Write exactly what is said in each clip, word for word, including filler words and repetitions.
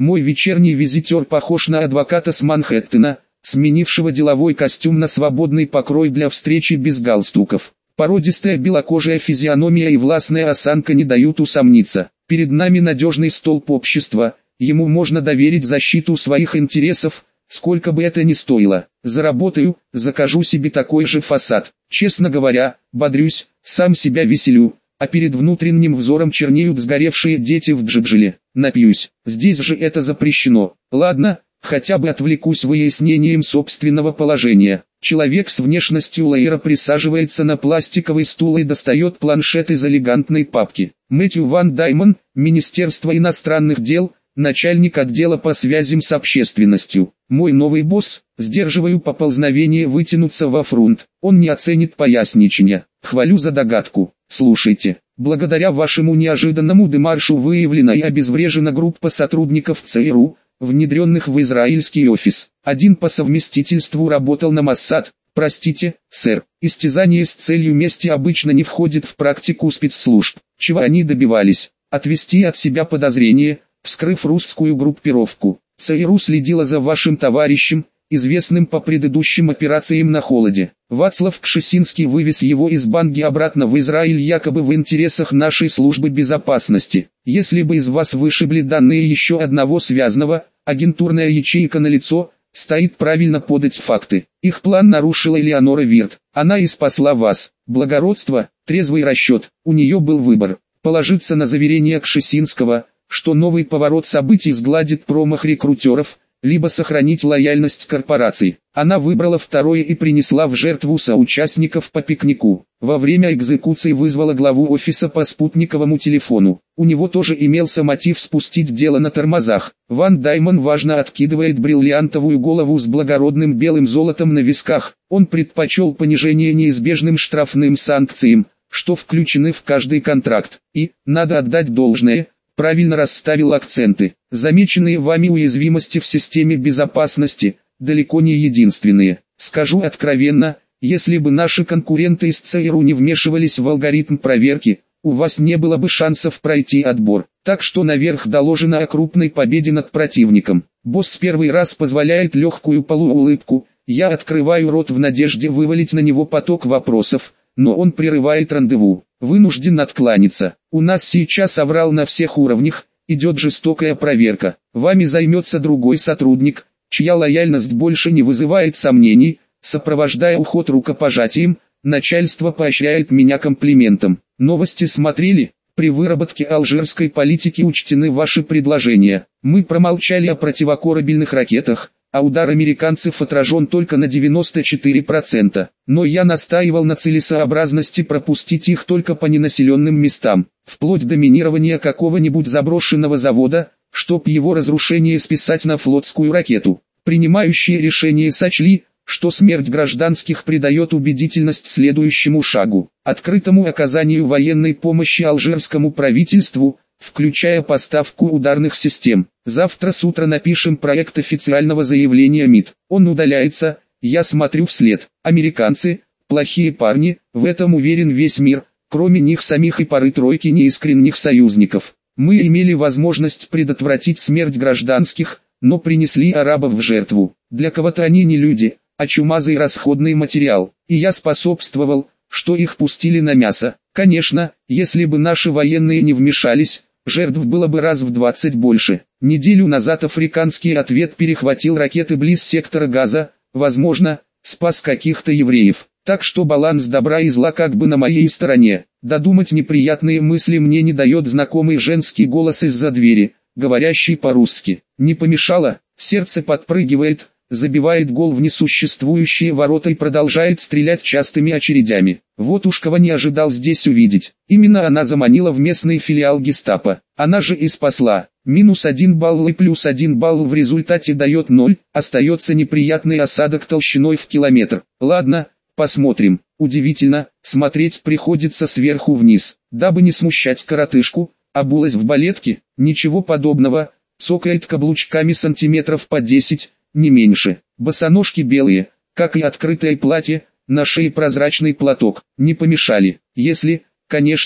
Мой вечерний визитер похож на адвоката с Манхэттена, сменившего деловой костюм на свободный покрой для встречи без галстуков. Породистая белокожая физиономия и властная осанка не дают усомниться. Перед нами надежный столб общества, ему можно доверить защиту своих интересов, сколько бы это ни стоило. Заработаю, закажу себе такой же фасад. Честно говоря, бодрюсь, сам себя веселю, а перед внутренним взором чернеют сгоревшие дети в Джиджиле. Напьюсь, здесь же это запрещено. Ладно, хотя бы отвлекусь выяснением собственного положения. Человек с внешностью лоера присаживается на пластиковый стул и достает планшет из элегантной папки. Мэтью Ван Даймон, Министерство иностранных дел, начальник отдела по связям с общественностью. Мой новый босс, сдерживаю поползновение вытянуться во фронт. Он не оценит поясничения. Хвалю за догадку. Слушайте, благодаря вашему неожиданному демаршу выявлена и обезврежена группа сотрудников ЦРУ, внедренных в израильский офис. Один по совместительству работал на Моссад. Простите, сэр, истязание с целью мести обычно не входит в практику спецслужб. Чего они добивались? Отвести от себя подозрения, вскрыв русскую группировку. ЦРУ следила за вашим товарищем, известным по предыдущим операциям на холоде. Вацлав Кшесинский вывез его из Банги обратно в Израиль якобы в интересах нашей службы безопасности. Если бы из вас вышибли данные еще одного связанного, агентурная ячейка налицо, стоит правильно подать факты. Их план нарушила Элеонора Вирт. Она и спасла вас. Благородство, трезвый расчет. У нее был выбор: положиться на заверение Кшесинского, что новый поворот событий сгладит промах рекрутеров, либо сохранить лояльность корпорации. Она выбрала второе и принесла в жертву соучастников по пикнику. Во время экзекуции вызвала главу офиса по спутниковому телефону. У него тоже имелся мотив спустить дело на тормозах. Ван Даймон важно откидывает бриллиантовую голову с благородным белым золотом на висках. Он предпочел понижение неизбежным штрафным санкциям, что включены в каждый контракт. И, надо отдать должное, правильно расставил акценты. Замеченные вами уязвимости в системе безопасности далеко не единственные. Скажу откровенно, если бы наши конкуренты из ЦРУ не вмешивались в алгоритм проверки, у вас не было бы шансов пройти отбор. Так что наверх доложено о крупной победе над противником. Босс первый раз позволяет легкую полуулыбку. Я открываю рот в надежде вывалить на него поток вопросов, но он прерывает рандеву. Вынужден откланяться. У нас сейчас аврал на всех уровнях, идет жестокая проверка. Вами займется другой сотрудник, чья лояльность больше не вызывает сомнений. Сопровождая уход рукопожатием, начальство поощряет меня комплиментом. Новости смотрели? При выработке алжирской политики учтены ваши предложения. Мы промолчали о противокорабельных ракетах, а удар американцев отражен только на девяносто четыре процента. Но я настаивал на целесообразности пропустить их только по ненаселенным местам, вплоть до минирования какого-нибудь заброшенного завода, чтоб его разрушение списать на флотскую ракету. Принимающие решение сочли, что смерть гражданских придает убедительность следующему шагу – открытому оказанию военной помощи алжирскому правительству, включая поставку ударных систем. Завтра с утра напишем проект официального заявления МИД. Он удаляется, я смотрю вслед. Американцы – плохие парни, в этом уверен весь мир, кроме них самих и пары-тройки неискренних союзников. Мы имели возможность предотвратить смерть гражданских, но принесли арабов в жертву. Для кого-то они не люди, а чумазый расходный материал, и я способствовал, что их пустили на мясо. Конечно, если бы наши военные не вмешались, жертв было бы раз в двадцать больше. Неделю назад африканский ответ перехватил ракеты близ сектора Газа, возможно, спас каких-то евреев. Так что баланс добра и зла как бы на моей стороне. Додумать неприятные мысли мне не дает знакомый женский голос из-за двери, говорящий по-русски. Не помешало, сердце подпрыгивает, забивает гол в несуществующие ворота и продолжает стрелять частыми очередями. Вот уж кого не ожидал здесь увидеть. Именно она заманила в местный филиал гестапо. Она же и спасла. Минус один балл и плюс один балл в результате дает ноль, остается неприятный осадок толщиной в километр. Ладно, посмотрим. Удивительно, смотреть приходится сверху вниз. Дабы не смущать коротышку, обулась в балетке, ничего подобного, цокает каблучками сантиметров по десять, не меньше. Босоножки белые, как и открытое платье, на шее прозрачный платок, не помешали. Если, конечно,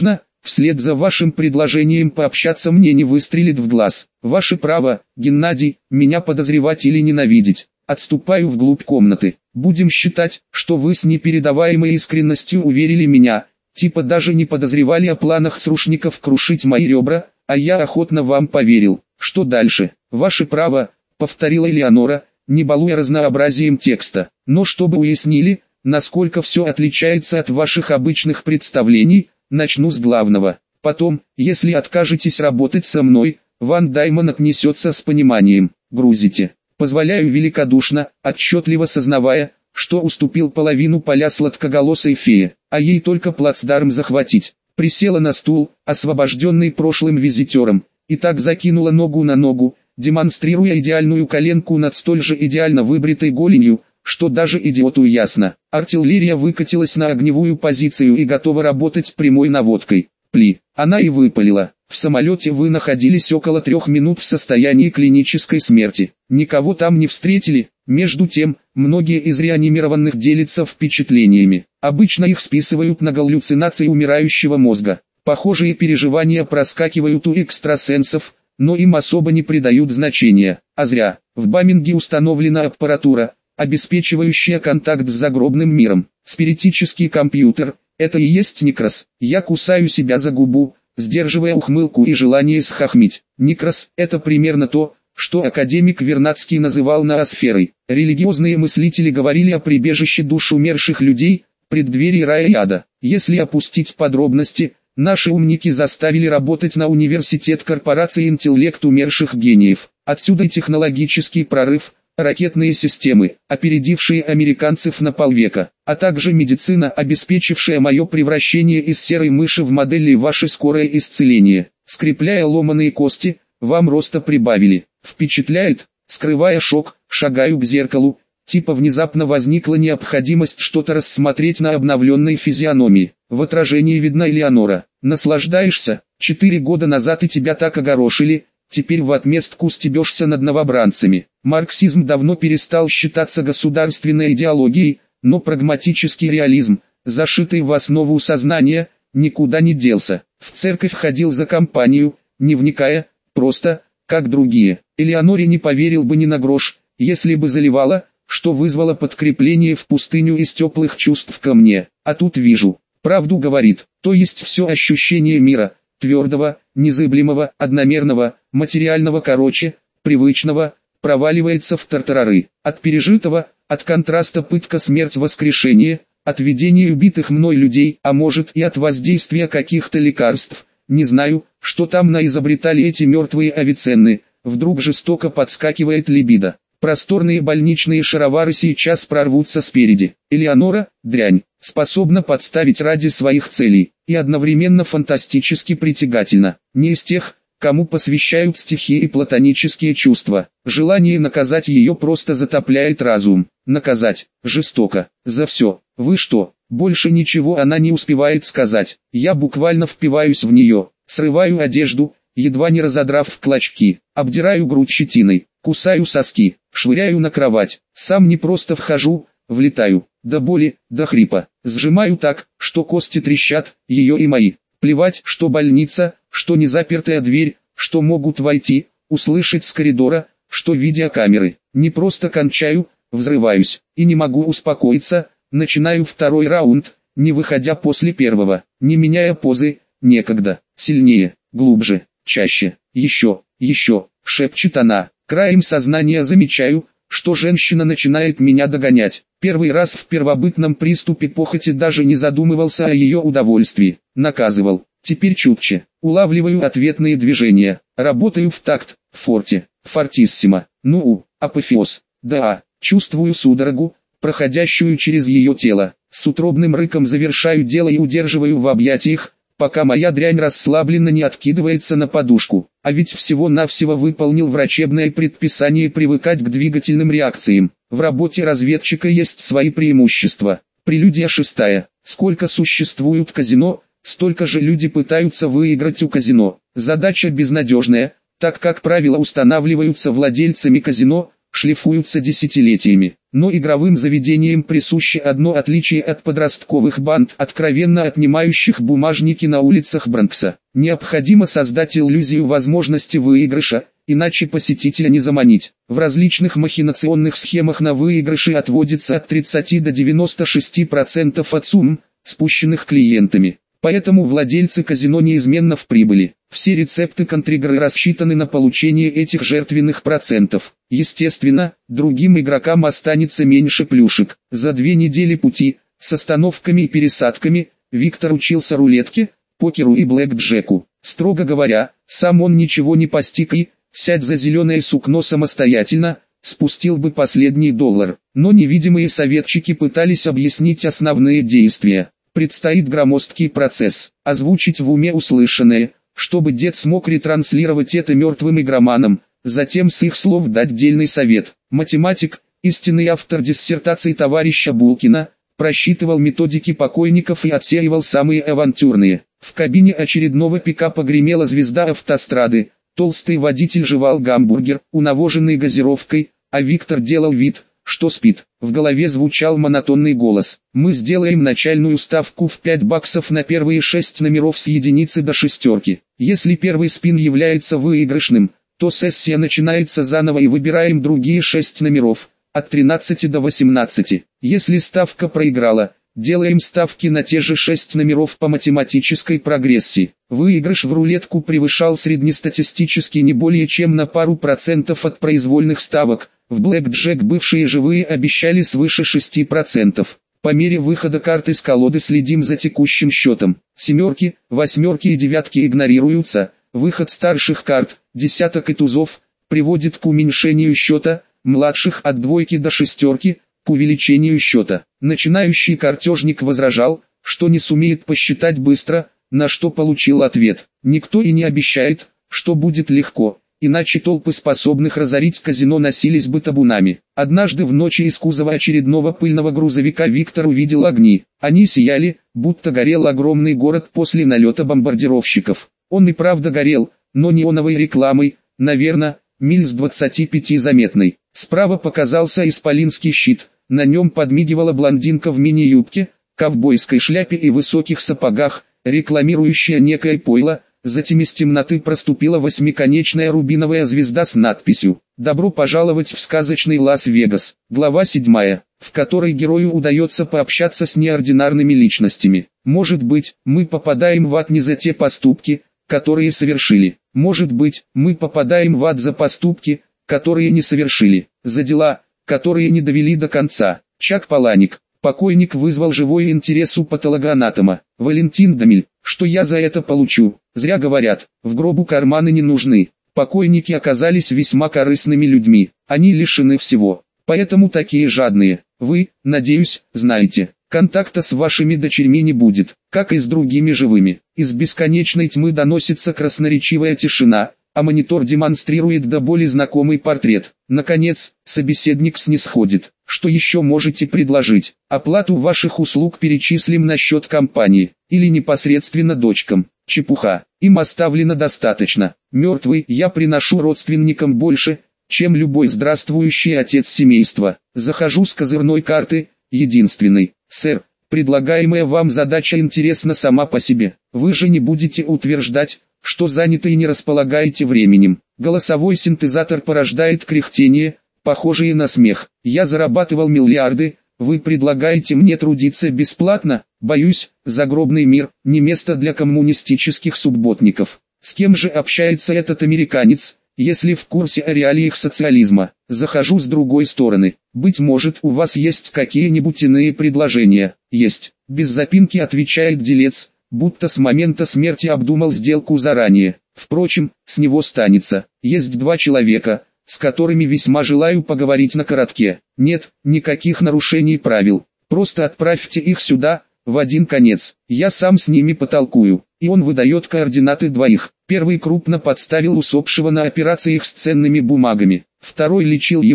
Вслед за вашим предложением пообщаться мне не выстрелит в глаз. Ваше право, Геннадий, меня подозревать или ненавидеть. Отступаю вглубь комнаты. Будем считать, что вы с непередаваемой искренностью уверили меня, типа даже не подозревали о планах срушников крушить мои ребра, а я охотно вам поверил. Что дальше? Ваше право, повторила Элеонора, не балуя разнообразием текста. Но чтобы уяснили, насколько все отличается от ваших обычных представлений, начну с главного. Потом, если откажетесь работать со мной, Ван Даймон отнесется с пониманием. Грузите. Позволяю великодушно, отчетливо сознавая, что уступил половину поля сладкоголосой фее, а ей только плацдарм захватить. Присела на стул, освобожденный прошлым визитером, и так закинула ногу на ногу, демонстрируя идеальную коленку над столь же идеально выбритой голенью, что даже идиоту ясно. Артиллерия выкатилась на огневую позицию и готова работать прямой наводкой. Пли. Она и выпалила. В самолете вы находились около трех минут в состоянии клинической смерти. Никого там не встретили. Между тем, многие из реанимированных делятся впечатлениями. Обычно их списывают на галлюцинации умирающего мозга. Похожие переживания проскакивают у экстрасенсов, но им особо не придают значения. А зря. В Баминге установлена аппаратура, обеспечивающая контакт с загробным миром. Спиритический компьютер. Это и есть Некрос. Я кусаю себя за губу, сдерживая ухмылку и желание схохмить. Некрос – это примерно то, что академик Вернадский называл ноосферой. Религиозные мыслители говорили о прибежище душ умерших людей, преддверии рая и ада. Если опустить подробности, наши умники заставили работать на университет корпорации интеллект умерших гениев. Отсюда и технологический прорыв, ракетные системы, опередившие американцев на полвека, а также медицина, обеспечившая мое превращение из серой мыши в модели ваше скорое исцеление. Скрепляя ломаные кости, вам роста прибавили. Впечатляет? Скрывая шок, шагаю к зеркалу, типа внезапно возникла необходимость что-то рассмотреть на обновленной физиономии. В отражении видна Элеонора. Наслаждаешься? Четыре года назад и тебя так огорошили, теперь в отместку стебешься над новобранцами. Марксизм давно перестал считаться государственной идеологией, но прагматический реализм, зашитый в основу сознания, никуда не делся. В церковь ходил за компанию, не вникая, просто, как другие. Элеоноре не поверил бы ни на грош, если бы заливала, что вызвало подкрепление в пустыню из теплых чувств ко мне. А тут вижу, правду говорит, то есть все ощущение мира, твердого, незыблемого, одномерного, материального короче, привычного, проваливается в тартарары. От пережитого, от контраста пытка смерть воскрешение, от видения убитых мной людей, а может и от воздействия каких-то лекарств, не знаю, что там наизобретали эти мертвые авиценны, вдруг жестоко подскакивает либидо. Просторные больничные шаровары сейчас прорвутся спереди. Элеонора, дрянь, способна подставить ради своих целей, и одновременно фантастически притягательна. Не из тех, кому посвящают стихи и платонические чувства. Желание наказать ее просто затопляет разум. Наказать, жестоко, за все. Вы что, больше ничего она не успевает сказать. Я буквально впиваюсь в нее, срываю одежду, едва не разодрав в клочки, обдираю грудь щетиной, кусаю соски, швыряю на кровать. Сам не просто вхожу, влетаю, до боли, до хрипа. Сжимаю так, что кости трещат, ее и мои. Плевать, что больница, что незапертая дверь, что могут войти, услышать с коридора, что видеокамеры. Не просто кончаю, взрываюсь, и не могу успокоиться, начинаю второй раунд, не выходя после первого, не меняя позы, некогда, сильнее, глубже, чаще, еще, еще, шепчет она. Краем сознания замечаю, что женщина начинает меня догонять. Первый раз в первобытном приступе похоти даже не задумывался о ее удовольствии. Наказывал. Теперь чутче. Улавливаю ответные движения. Работаю в такт, форте, фортиссимо. Ну, апофеоз. Да, чувствую судорогу, проходящую через ее тело. С утробным рыком завершаю дело и удерживаю в объятиях, пока моя дрянь расслабленно не откидывается на подушку. А ведь всего-навсего выполнил врачебное предписание привыкать к двигательным реакциям. В работе разведчика есть свои преимущества. Прелюдия шестая. Сколько существуют казино, столько же люди пытаются выиграть у казино. Задача безнадежная, так как правила устанавливаются владельцами казино, шлифуются десятилетиями. Но игровым заведениям присуще одно отличие от подростковых банд, откровенно отнимающих бумажники на улицах Бронкса. Необходимо создать иллюзию возможности выигрыша, иначе посетителя не заманить. В различных махинационных схемах на выигрыши отводится от тридцати до девяноста шести процентов от сумм, спущенных клиентами. Поэтому владельцы казино неизменно в прибыли. Все рецепты контригры рассчитаны на получение этих жертвенных процентов. Естественно, другим игрокам останется меньше плюшек. За две недели пути, с остановками и пересадками, Виктор учился рулетке, покеру и блэкджеку. Строго говоря, сам он ничего не постиг и, сядь за зеленое сукно самостоятельно, спустил бы последний доллар. Но невидимые советчики пытались объяснить основные действия. Предстоит громоздкий процесс, озвучить в уме услышанное, чтобы дед смог ретранслировать это мертвым игроманам, затем с их слов дать дельный совет. Математик, истинный автор диссертации товарища Булкина, просчитывал методики покойников и отсеивал самые авантюрные. В кабине очередного пикапа гремела звезда автострады, толстый водитель жевал гамбургер, унавоженный газировкой, а Виктор делал вид, что спит. В голове звучал монотонный голос. Мы сделаем начальную ставку в пять баксов на первые шесть номеров с единицы до шестерки. Если первый спин является выигрышным, то сессия начинается заново и выбираем другие шесть номеров, от тринадцати до восемнадцати. Если ставка проиграла, делаем ставки на те же шесть номеров по математической прогрессии. Выигрыш в рулетку превышал среднестатистически не более чем на пару процентов от произвольных ставок. В блэкджек бывшие живые обещали свыше шести процентов. По мере выхода карт из колоды следим за текущим счетом. Семерки, восьмерки и девятки игнорируются. Выход старших карт, десяток и тузов, приводит к уменьшению счета, младших от двойки до шестерки, к увеличению счета. Начинающий картежник возражал, что не сумеет посчитать быстро, на что получил ответ. Никто и не обещает, что будет легко. Иначе толпы способных разорить казино носились бы табунами. Однажды в ночи из кузова очередного пыльного грузовика Виктор увидел огни. Они сияли, будто горел огромный город после налета бомбардировщиков. Он и правда горел, но неоновой рекламой, наверное, миль с двадцати пяти заметной. Справа показался исполинский щит, на нем подмигивала блондинка в мини-юбке, ковбойской шляпе и высоких сапогах, рекламирующая некое пойло. Затем из темноты проступила восьмиконечная рубиновая звезда с надписью «Добро пожаловать в сказочный Лас-Вегас». Глава седьмая, в которой герою удается пообщаться с неординарными личностями. Может быть, мы попадаем в ад не за те поступки, которые совершили. Может быть, мы попадаем в ад за поступки, которые не совершили. За дела, которые не довели до конца. Чак Паланик. Покойник вызвал живой интерес у патологоанатома. Валентин Дамель, что я за это получу? Зря говорят, в гробу карманы не нужны. Покойники оказались весьма корыстными людьми. Они лишены всего. Поэтому такие жадные. Вы, надеюсь, знаете. Контакта с вашими дочерьми не будет, как и с другими живыми. Из бесконечной тьмы доносится красноречивая тишина, а монитор демонстрирует до боли знакомый портрет. Наконец, собеседник снисходит. Что еще можете предложить? Оплату ваших услуг перечислим на счет компании, или непосредственно дочкам. Чепуха, им оставлено достаточно. Мертвый я приношу родственникам больше, чем любой здравствующий отец семейства. Захожу с козырной карты, единственной. Сэр, предлагаемая вам задача интересна сама по себе. Вы же не будете утверждать, что заняты и не располагаете временем. Голосовой синтезатор порождает кряхтение, похожие на смех. Я зарабатывал миллиарды, вы предлагаете мне трудиться бесплатно? Боюсь, загробный мир – не место для коммунистических субботников. С кем же общается этот американец, если в курсе о реалиях социализма? Захожу с другой стороны. Быть может, у вас есть какие-нибудь иные предложения? Есть. Без запинки отвечает делец, будто с момента смерти обдумал сделку заранее. Впрочем, с него станется. Есть два человека, с которыми весьма желаю поговорить на коротке. Нет, никаких нарушений правил. Просто отправьте их сюда, в один конец. Я сам с ними потолкую. И он выдает координаты двоих. Первый крупно подставил усопшего на операциях с ценными бумагами. Второй лечил его,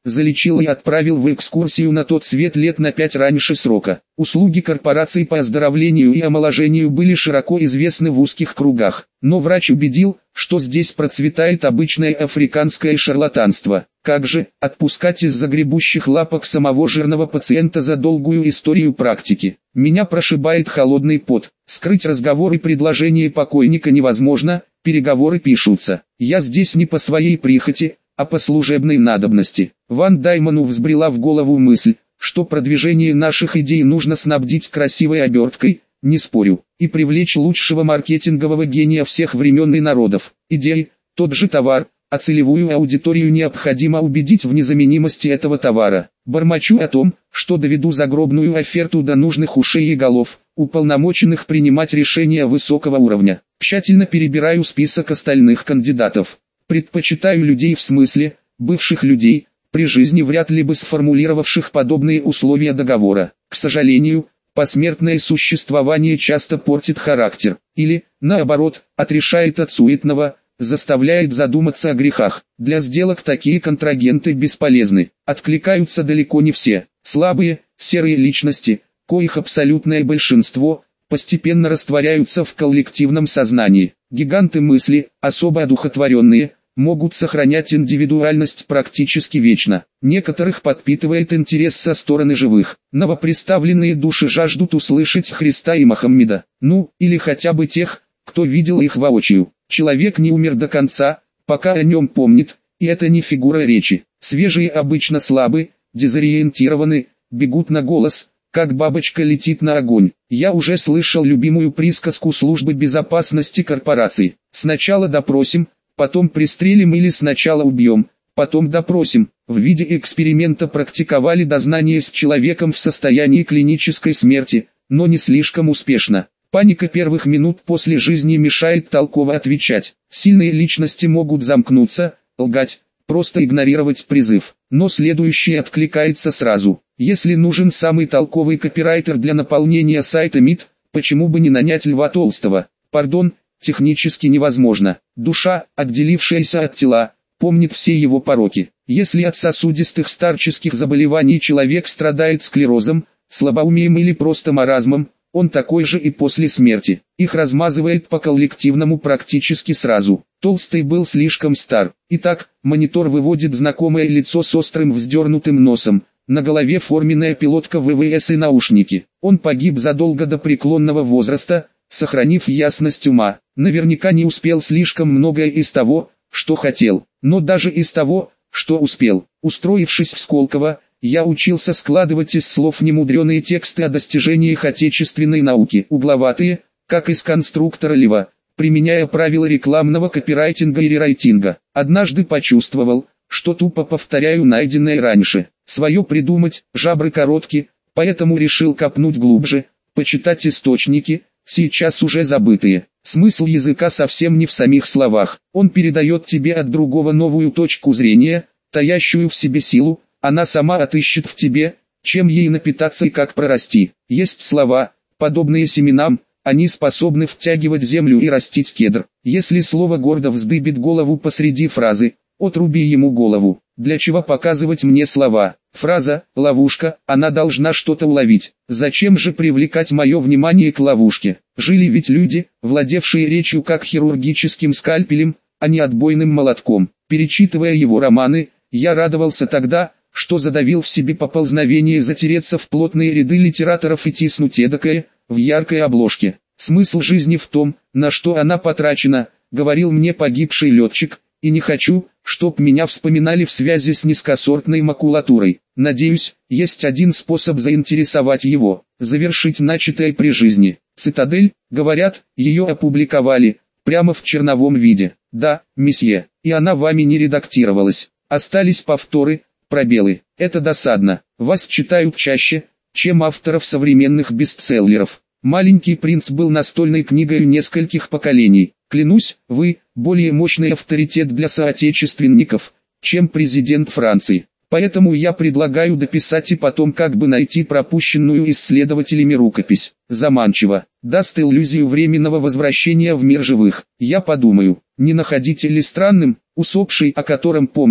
залечил и отправил в экскурсию на тот свет лет на пять раньше срока. Услуги корпораций по оздоровлению и омоложению были широко известны в узких кругах, но врач убедил, что здесь процветает обычное африканское шарлатанство. Как же отпускать из загребущих лапок самого жирного пациента за долгую историю практики? Меня прошибает холодный пот. Скрыть разговор и предложение покойника невозможно, переговоры пишутся. Я здесь не по своей прихоти, а по служебной надобности. Ван Даймону взбрела в голову мысль, что продвижение наших идей нужно снабдить красивой оберткой, не спорю, и привлечь лучшего маркетингового гения всех времен и народов. Идеи – тот же товар, а целевую аудиторию необходимо убедить в незаменимости этого товара. Бормочу о том, что доведу загробную оферту до нужных ушей и голов, уполномоченных принимать решения высокого уровня. Тщательно перебираю список остальных кандидатов. Предпочитаю людей в смысле, бывших людей, при жизни вряд ли бы сформулировавших подобные условия договора. К сожалению, посмертное существование часто портит характер, или, наоборот, отрешает от суетного, заставляет задуматься о грехах. Для сделок такие контрагенты бесполезны. Откликаются далеко не все. Слабые, серые личности, коих абсолютное большинство, постепенно растворяются в коллективном сознании. Гиганты мысли, особо одухотворенные, могут сохранять индивидуальность практически вечно. Некоторых подпитывает интерес со стороны живых. Новоприставленные души жаждут услышать Христа и Мохаммеда. Ну, или хотя бы тех, кто видел их воочию. Человек не умер до конца, пока о нем помнит, и это не фигура речи. Свежие обычно слабы, дезориентированы, бегут на голос, как бабочка летит на огонь. Я уже слышал любимую присказку службы безопасности корпораций. Сначала допросим, потом пристрелим или сначала убьем, потом допросим. В виде эксперимента практиковали дознание с человеком в состоянии клинической смерти, но не слишком успешно. Паника первых минут после жизни мешает толково отвечать. Сильные личности могут замкнуться, лгать, просто игнорировать призыв. Но следующий откликается сразу. Если нужен самый толковый копирайтер для наполнения сайта МИД, почему бы не нанять Льва Толстого? Пардон, технически невозможно. Душа, отделившаяся от тела, помнит все его пороки. Если от сосудистых старческих заболеваний человек страдает склерозом, слабоумием или просто маразмом, он такой же и после смерти. Их размазывает по коллективному практически сразу. Толстый был слишком стар. Итак, монитор выводит знакомое лицо с острым вздернутым носом. На голове форменная пилотка ВВС и наушники. Он погиб задолго до преклонного возраста, сохранив ясность ума. Наверняка не успел слишком многое из того, что хотел. Но даже из того, что успел. Устроившись в Сколково, я учился складывать из слов немудреные тексты о достижениях отечественной науки, угловатые, как из конструктора Лева, применяя правила рекламного копирайтинга и рерайтинга. Однажды почувствовал, что тупо повторяю найденное раньше. Свое придумать, жабры коротки, поэтому решил копнуть глубже, почитать источники, сейчас уже забытые. Смысл языка совсем не в самих словах. Он передает тебе от другого новую точку зрения, таящую в себе силу. Она сама отыщет в тебе, чем ей напитаться и как прорасти. Есть слова, подобные семенам, они способны втягивать землю и растить кедр. Если слово гордо вздыбит голову посреди фразы, отруби ему голову. Для чего показывать мне слова? Фраза «ловушка», она должна что-то уловить. Зачем же привлекать мое внимание к ловушке? Жили ведь люди, владевшие речью как хирургическим скальпелем, а не отбойным молотком. Перечитывая его романы, я радовался тогда, что задавил в себе поползновение затереться в плотные ряды литераторов и тиснуть эдакое, в яркой обложке. Смысл жизни в том, на что она потрачена, говорил мне погибший летчик, и не хочу, чтоб меня вспоминали в связи с низкосортной макулатурой. Надеюсь, есть один способ заинтересовать его, завершить начатое при жизни. «Цитадель», говорят, ее опубликовали, прямо в черновом виде. Да, месье, и она вами не редактировалась. Остались повторы, пробелы. Это досадно. Вас читают чаще, чем авторов современных бестселлеров. «Маленький принц» был настольной книгой нескольких поколений. Клянусь, вы – более мощный авторитет для соотечественников, чем президент Франции. Поэтому я предлагаю дописать и потом как бы найти пропущенную исследователями рукопись. Заманчиво. Даст иллюзию временного возвращения в мир живых. Я подумаю, не находите ли странным, усопший, о котором помнит,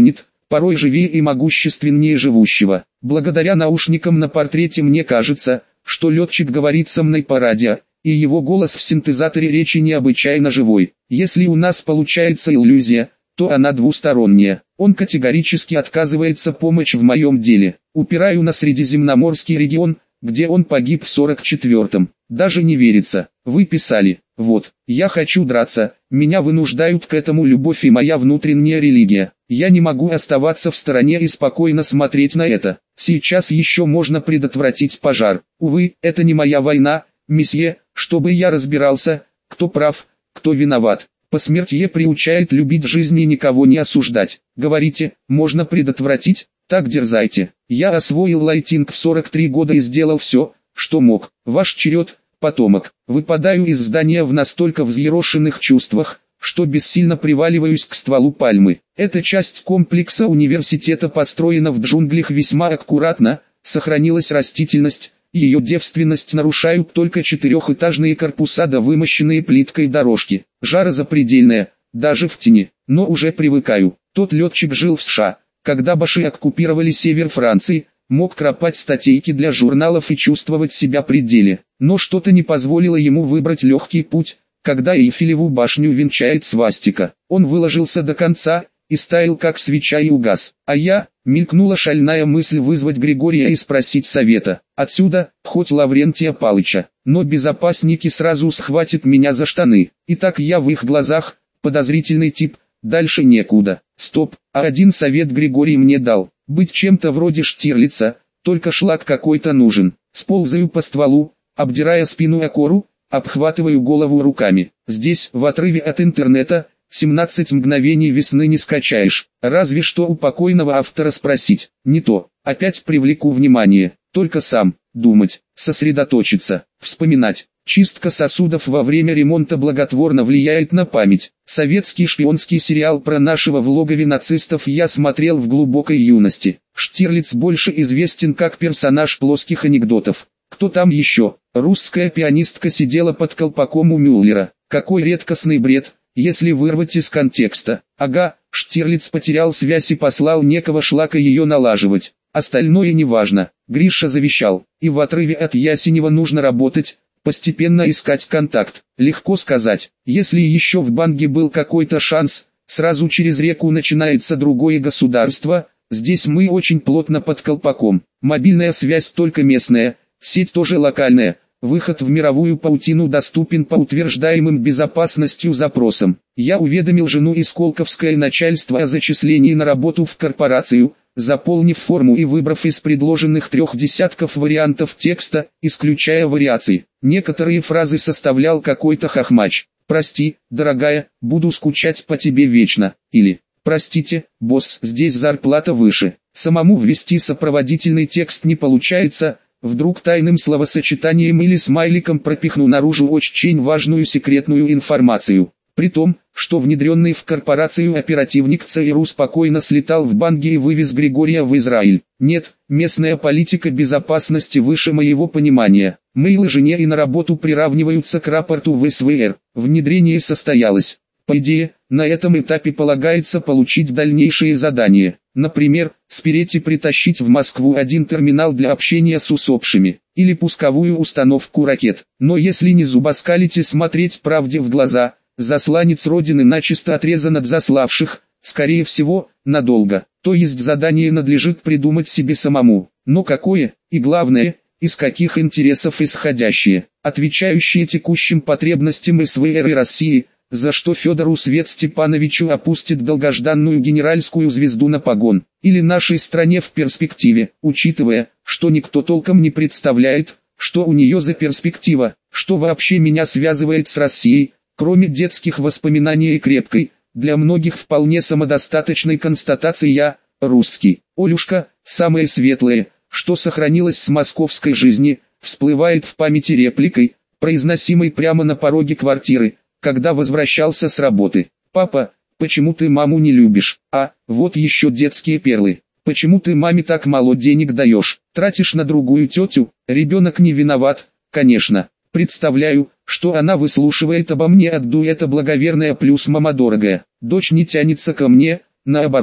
порой живее и могущественнее живущего. Благодаря наушникам на портрете мне кажется, что летчик говорит со мной по радио, и его голос в синтезаторе речи необычайно живой. Если у нас получается иллюзия, то она двусторонняя. Он категорически отказывается помочь в моем деле. Упираю на Средиземноморский регион, где он погиб в сорок четвёртом. Даже не верится. Вы писали: вот, я хочу драться, меня вынуждают к этому любовь и моя внутренняя религия. Я не могу оставаться в стороне и спокойно смотреть на это. Сейчас еще можно предотвратить пожар. Увы, это не моя война, месье, чтобы я разбирался, кто прав, кто виноват. Посмертие приучает любить жизнь и никого не осуждать. Говорите, можно предотвратить? Так дерзайте. Я освоил лайтинг в сорок три года и сделал все, что мог. Ваш черед, потомок. Выпадаю из здания в настолько взъерошенных чувствах, что бессильно приваливаюсь к стволу пальмы. Эта часть комплекса университета построена в джунглях весьма аккуратно, сохранилась растительность, ее девственность нарушают только четырехэтажные корпуса да вымощенные плиткой дорожки. Жара запредельная, даже в тени, но уже привыкаю. Тот летчик жил в США, когда баши оккупировали север Франции, мог кропать статейки для журналов и чувствовать себя при деле. Но что-то не позволило ему выбрать легкий путь, когда Эйфелеву башню венчает свастика. Он выложился до конца, и стаял как свеча и угас. А я, мелькнула шальная мысль вызвать Григория и спросить совета. Отсюда, хоть Лаврентия Палыча, но безопасники сразу схватят меня за штаны. Итак, я в их глазах подозрительный тип, дальше некуда. Стоп, а один совет Григорий мне дал. Быть чем-то вроде Штирлица, только шлак какой-то нужен. Сползаю по стволу, обдирая спину о кору, обхватываю голову руками. Здесь, в отрыве от интернета, семнадцать мгновений весны не скачаешь. Разве что у покойного автора спросить. Не то. Опять привлеку внимание. Только сам думать, сосредоточиться, вспоминать. Чистка сосудов во время ремонта благотворно влияет на память. Советский шпионский сериал про нашего в логове нацистов я смотрел в глубокой юности. Штирлиц больше известен как персонаж плоских анекдотов. Кто там еще? Русская пианистка сидела под колпаком у Мюллера. Какой редкостный бред, если вырвать из контекста. Ага, Штирлиц потерял связь и послал некого шлака ее налаживать. Остальное неважно. Гриша завещал. И в отрыве от Ясенева нужно работать, постепенно искать контакт. Легко сказать. Если еще в Банге был какой-то шанс, сразу через реку начинается другое государство. Здесь мы очень плотно под колпаком. Мобильная связь только местная, сеть тоже локальная. Выход в мировую паутину доступен по утверждаемым безопасностью запросам. Я уведомил жену и сколковское начальство о зачислении на работу в корпорацию, заполнив форму и выбрав из предложенных трех десятков вариантов текста, исключая вариации. Некоторые фразы составлял какой-то хохмач. «Прости, дорогая, буду скучать по тебе вечно». Или «Простите, босс, здесь зарплата выше». Самому ввести сопроводительный текст не получается. Вдруг тайным словосочетанием или смайликом пропихну наружу очень важную секретную информацию. При том, что внедренный в корпорацию оперативник ЦРУ спокойно слетал в Банги и вывез Григория в Израиль. Нет, местная политика безопасности выше моего понимания. Мейлы жене и на работу приравниваются к рапорту в СВР. Внедрение состоялось. По идее, на этом этапе полагается получить дальнейшие задания. Например, спереть и притащить в Москву один терминал для общения с усопшими, или пусковую установку ракет. Но если не зубоскалить и смотреть правде в глаза, засланец Родины начисто отрезан от заславших, скорее всего, надолго. То есть задание надлежит придумать себе самому. Но какое, и главное, из каких интересов исходящие, отвечающие текущим потребностям СВР и России, за что Федору Свет Степановичу опустит долгожданную генеральскую звезду на погон, или нашей стране в перспективе, учитывая, что никто толком не представляет, что у нее за перспектива, что вообще меня связывает с Россией, кроме детских воспоминаний и крепкой, для многих вполне самодостаточной констатации «я, русский». Олюшка, самое светлое, что сохранилось с московской жизни, всплывает в памяти репликой, произносимой прямо на пороге квартиры, когда возвращался с работы. «Папа, почему ты маму не любишь? А, вот еще детские перлы. Почему ты маме так мало денег даешь? Тратишь на другую тетю?» Ребенок не виноват, конечно. Представляю, что она выслушивает обо мне от дуэта «Благоверная» плюс «Мама дорогая». Дочь не тянется ко мне, наоборот.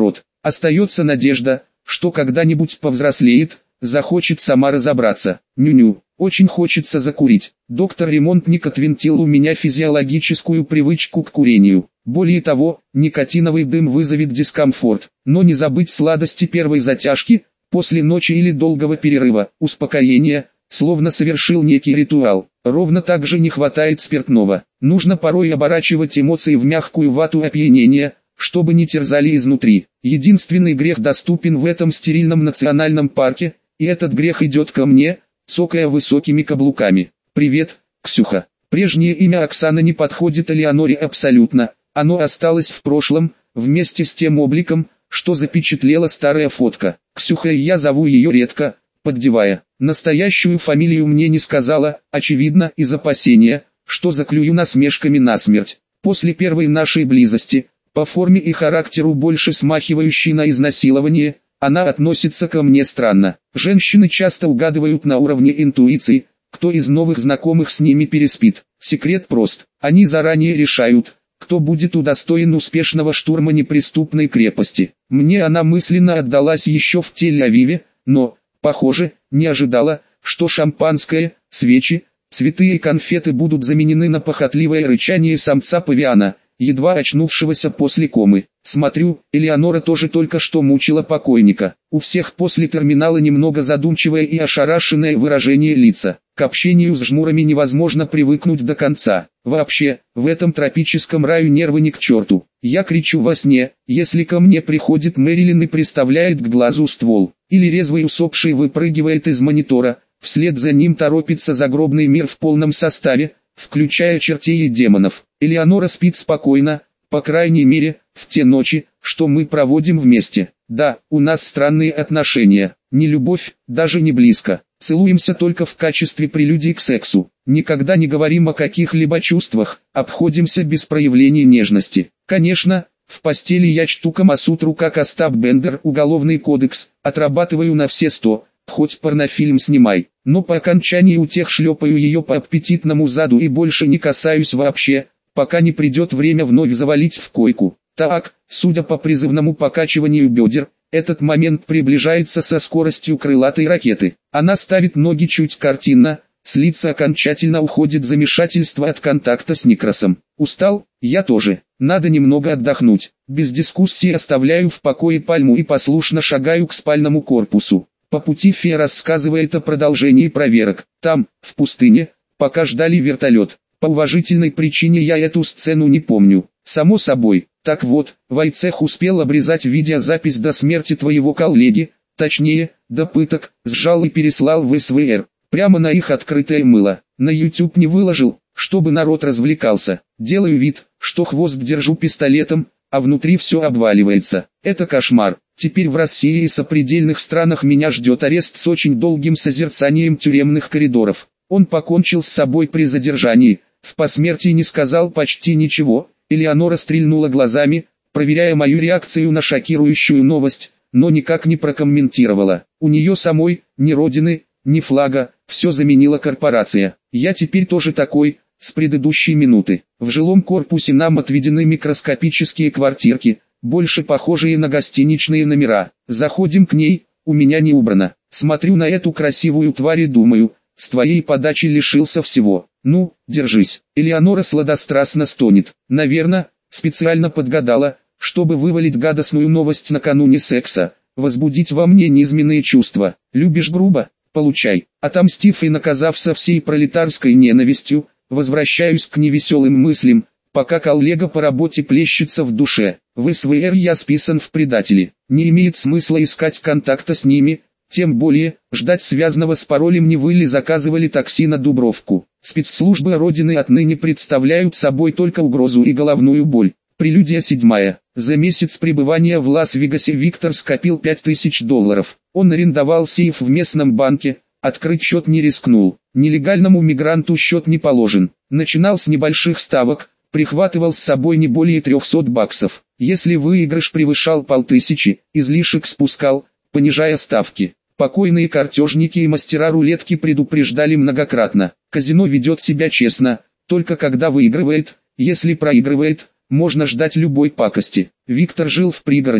Остается надежда, что когда-нибудь повзрослеет, захочет сама разобраться. Ню-ню, очень хочется закурить. Доктор-ремонтник отвинтил у меня физиологическую привычку к курению. Более того, никотиновый дым вызовет дискомфорт. Но не забыть сладости первой затяжки, после ночи или долгого перерыва, успокоение, словно совершил некий ритуал. Ровно так же не хватает спиртного. Нужно порой оборачивать эмоции в мягкую вату опьянения, чтобы не терзали изнутри. Единственный грех доступен в этом стерильном национальном парке, и этот грех идет ко мне, цокая высокими каблуками. «Привет, Ксюха». Прежнее имя Оксана не подходит Элеоноре абсолютно, оно осталось в прошлом, вместе с тем обликом, что запечатлела старая фотка. Ксюхой я зову ее редко, поддевая. Настоящую фамилию мне не сказала, очевидно, из опасения, что заклюю насмешками насмерть. После первой нашей близости, по форме и характеру больше смахивающей на изнасилование, она относится ко мне странно. Женщины часто угадывают на уровне интуиции, кто из новых знакомых с ними переспит. Секрет прост. Они заранее решают, кто будет удостоен успешного штурма неприступной крепости. Мне она мысленно отдалась еще в Тель-Авиве, но, похоже, не ожидала, что шампанское, свечи, цветы и конфеты будут заменены на похотливое рычание самца-павиана, едва очнувшегося после комы. Смотрю, Элеонора тоже только что мучила покойника. У всех после терминала немного задумчивое и ошарашенное выражение лица. К общению с жмурами невозможно привыкнуть до конца. Вообще, в этом тропическом раю нервы ни к черту. Я кричу во сне, если ко мне приходит Мэрилин и приставляет к глазу ствол. Или резвый усопший выпрыгивает из монитора, вслед за ним торопится загробный мир в полном составе, включая чертей и демонов. Элеонора спит спокойно, по крайней мере, в те ночи, что мы проводим вместе. Да, у нас странные отношения, не любовь, даже не близко. Целуемся только в качестве прелюдий к сексу. Никогда не говорим о каких-либо чувствах, обходимся без проявления нежности. Конечно, в постели я чту Камасутру как Остап Бендер, Уголовный кодекс, отрабатываю на все сто, хоть порнофильм снимай. Но по окончании утех шлепаю ее по аппетитному заду и больше не касаюсь вообще, пока не придет время вновь завалить в койку. Так, судя по призывному покачиванию бедер, этот момент приближается со скоростью крылатой ракеты. Она ставит ноги чуть картинно, с лица окончательно уходит замешательство от контакта с Никросом. Устал? Я тоже. Надо немного отдохнуть. Без дискуссии оставляю в покое пальму и послушно шагаю к спальному корпусу. По пути Фея рассказывает о продолжении проверок. Там, в пустыне, пока ждали вертолет. По уважительной причине я эту сцену не помню. Само собой. Так вот, Войцех успел обрезать видеозапись до смерти твоего коллеги, точнее, до пыток, сжал и переслал в эс вэ эр, прямо на их открытое мыло. На ютуб не выложил, чтобы народ развлекался. Делаю вид, что хвост держу пистолетом, а внутри все обваливается. Это кошмар. Теперь в России и сопредельных странах меня ждет арест с очень долгим созерцанием тюремных коридоров. Он покончил с собой при задержании, в посмертии не сказал почти ничего. Элеонора стрельнула глазами, проверяя мою реакцию на шокирующую новость, но никак не прокомментировала. У нее самой, ни родины, ни флага, все заменила корпорация. Я теперь тоже такой, с предыдущей минуты. В жилом корпусе нам отведены микроскопические квартирки, больше похожие на гостиничные номера. Заходим к ней, у меня не убрано. Смотрю на эту красивую тварь и думаю, с твоей подачи лишился всего. Ну, держись. Элеонора сладострастно стонет. Наверно, специально подгадала, чтобы вывалить гадостную новость накануне секса, возбудить во мне низменные чувства. Любишь грубо? Получай. Отомстив и наказав со всей пролетарской ненавистью, возвращаюсь к невеселым мыслям, пока коллега по работе плещется в душе. В эс вэ эр я списан в предатели. Не имеет смысла искать контакта с ними, тем более, ждать связанного с паролем не вы ли заказывали такси на Дубровку. Спецслужбы Родины отныне представляют собой только угрозу и головную боль. Прелюдия седьмая. За месяц пребывания в Лас-Вегасе Виктор скопил пять тысяч долларов. Он арендовал сейф в местном банке, открыть счет не рискнул. Нелегальному мигранту счет не положен. Начинал с небольших ставок, прихватывал с собой не более трехсот баксов. Если выигрыш превышал полтысячи, излишек спускал, понижая ставки. Покойные картежники и мастера рулетки предупреждали многократно. Казино ведет себя честно, только когда выигрывает, если проигрывает, можно ждать любой пакости. Виктор жил в пригороде,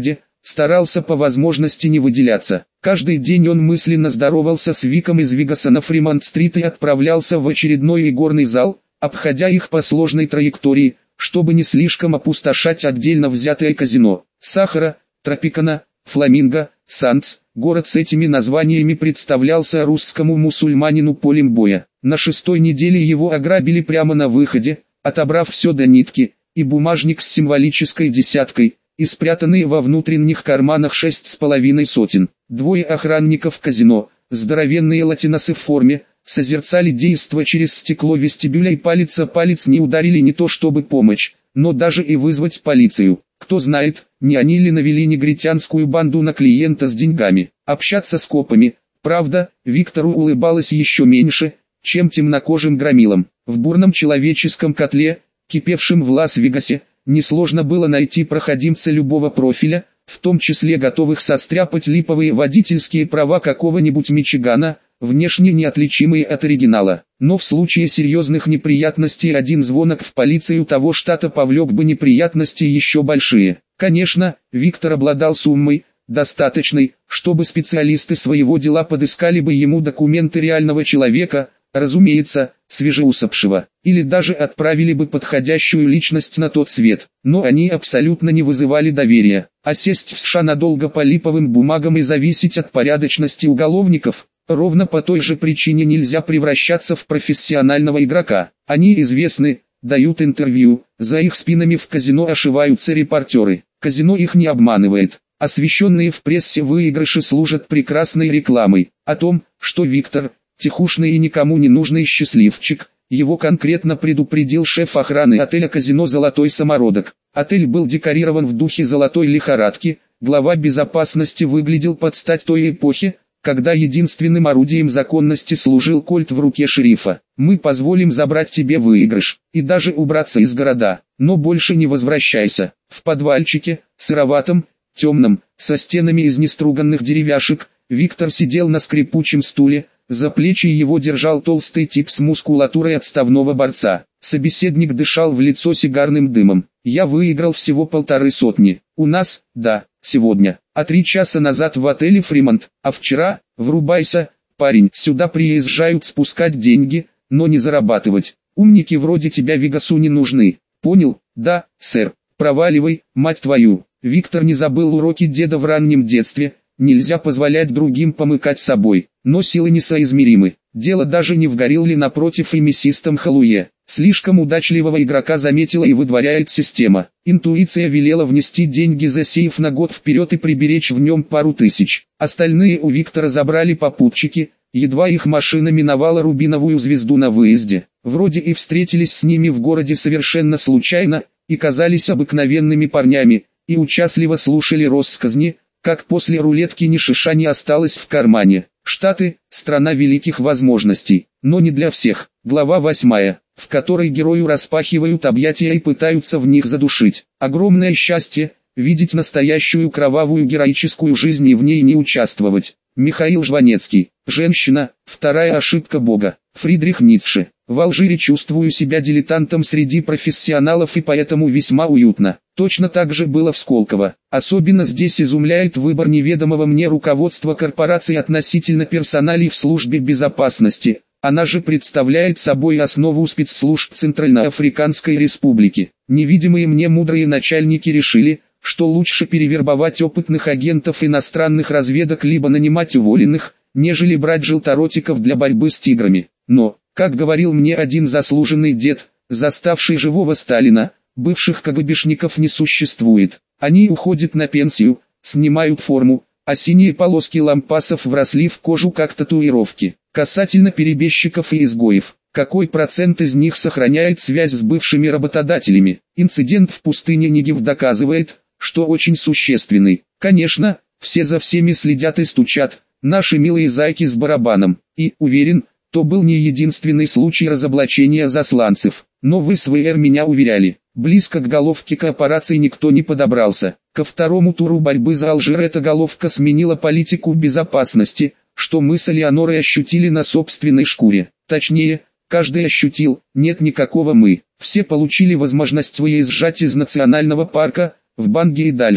старался по возможности не выделяться. Каждый день он мысленно здоровался с Виком из Вегаса на Фримонт-стрит и отправлялся в очередной игорный зал, обходя их по сложной траектории, чтобы не слишком опустошать отдельно взятое казино. Сахара, Тропикана, Фламинго, Сандс, город с этими названиями представлялся русскому мусульманину полем боя. На шестой неделе его ограбили прямо на выходе, отобрав все до нитки, и бумажник с символической десяткой, и спрятанные во внутренних карманах шесть с половиной сотен. Двое охранников казино, здоровенные латиносы в форме, созерцали действо через стекло вестибюля и палец о палец не ударили не то чтобы помочь, но даже и вызвать полицию. Кто знает, не они ли навели негритянскую банду на клиента с деньгами. Общаться с копами, правда, Виктору улыбалось еще меньше, чем темнокожим громилам. В бурном человеческом котле, кипевшем в Лас-Вегасе, несложно было найти проходимца любого профиля, в том числе готовых состряпать липовые водительские права какого-нибудь Мичигана, внешне неотличимые от оригинала. Но в случае серьезных неприятностей один звонок в полицию того штата повлек бы неприятности еще большие. Конечно, Виктор обладал суммой, достаточной, чтобы специалисты своего дела подыскали бы ему документы реального человека, разумеется, свежеусопшего, или даже отправили бы подходящую личность на тот свет. Но они абсолютно не вызывали доверия. А сесть в США надолго по липовым бумагам и зависеть от порядочности уголовников, ровно по той же причине нельзя превращаться в профессионального игрока. Они известны, дают интервью, за их спинами в казино ошиваются репортеры. Казино их не обманывает. Освещенные в прессе выигрыши служат прекрасной рекламой. О том, что Виктор, тихушный и никому не нужный счастливчик, его конкретно предупредил шеф охраны отеля казино «Золотой самородок». Отель был декорирован в духе золотой лихорадки, глава безопасности выглядел под стать той эпохи, когда единственным орудием законности служил кольт в руке шерифа. «Мы позволим забрать тебе выигрыш, и даже убраться из города, но больше не возвращайся». В подвальчике, сыроватом, темном, со стенами из неструганных деревяшек, Виктор сидел на скрипучем стуле, за плечи его держал толстый тип с мускулатурой отставного борца. Собеседник дышал в лицо сигарным дымом. «Я выиграл всего полторы сотни. У нас, да, сегодня. А три часа назад в отеле Фримонт, а вчера, врубайся, парень, сюда приезжают спускать деньги, но не зарабатывать. Умники вроде тебя Вегасу не нужны. Понял? Да, сэр. Проваливай, мать твою». Виктор не забыл уроки деда в раннем детстве. Нельзя позволять другим помыкать собой, но силы несоизмеримы. Дело даже не в горилле напротив и мясистом халуе. Слишком удачливого игрока заметила и выдворяет система. Интуиция велела внести деньги за сейф на год вперед и приберечь в нем пару тысяч. Остальные у Виктора забрали попутчики, едва их машина миновала рубиновую звезду на выезде. Вроде и встретились с ними в городе совершенно случайно, и казались обыкновенными парнями, и участливо слушали россказни, как после рулетки ни шиша не осталось в кармане. Штаты – страна великих возможностей, но не для всех. Глава восьмая, в которой герою распахивают объятия и пытаются в них задушить. Огромное счастье – видеть настоящую кровавую героическую жизнь и в ней не участвовать. Михаил Жванецкий. Женщина – вторая ошибка Бога. Фридрих Ницше. В Алжире чувствую себя дилетантом среди профессионалов и поэтому весьма уютно. Точно так же было в Сколково. Особенно здесь изумляет выбор неведомого мне руководства корпорации относительно персоналей в службе безопасности. Она же представляет собой основу спецслужб Центральноафриканской Республики. Невидимые мне мудрые начальники решили, что лучше перевербовать опытных агентов иностранных разведок либо нанимать уволенных, нежели брать желторотиков для борьбы с тиграми. Но, как говорил мне один заслуженный дед, заставший живого Сталина, бывших КГБшников не существует. Они уходят на пенсию, снимают форму, а синие полоски лампасов вросли в кожу как татуировки. Касательно перебежчиков и изгоев, какой процент из них сохраняет связь с бывшими работодателями? Инцидент в пустыне Негев доказывает, что очень существенный. Конечно, все за всеми следят и стучат, наши милые зайки с барабаном, и, уверен, то был не единственный случай разоблачения засланцев. Но в СВР меня уверяли, близко к головке корпорации никто не подобрался. Ко второму туру борьбы за Алжир эта головка сменила политику безопасности, что мы с Элеонорой ощутили на собственной шкуре. Точнее, каждый ощутил, нет никакого мы. Все получили возможность выезжать из национального парка, в Банги и дальше.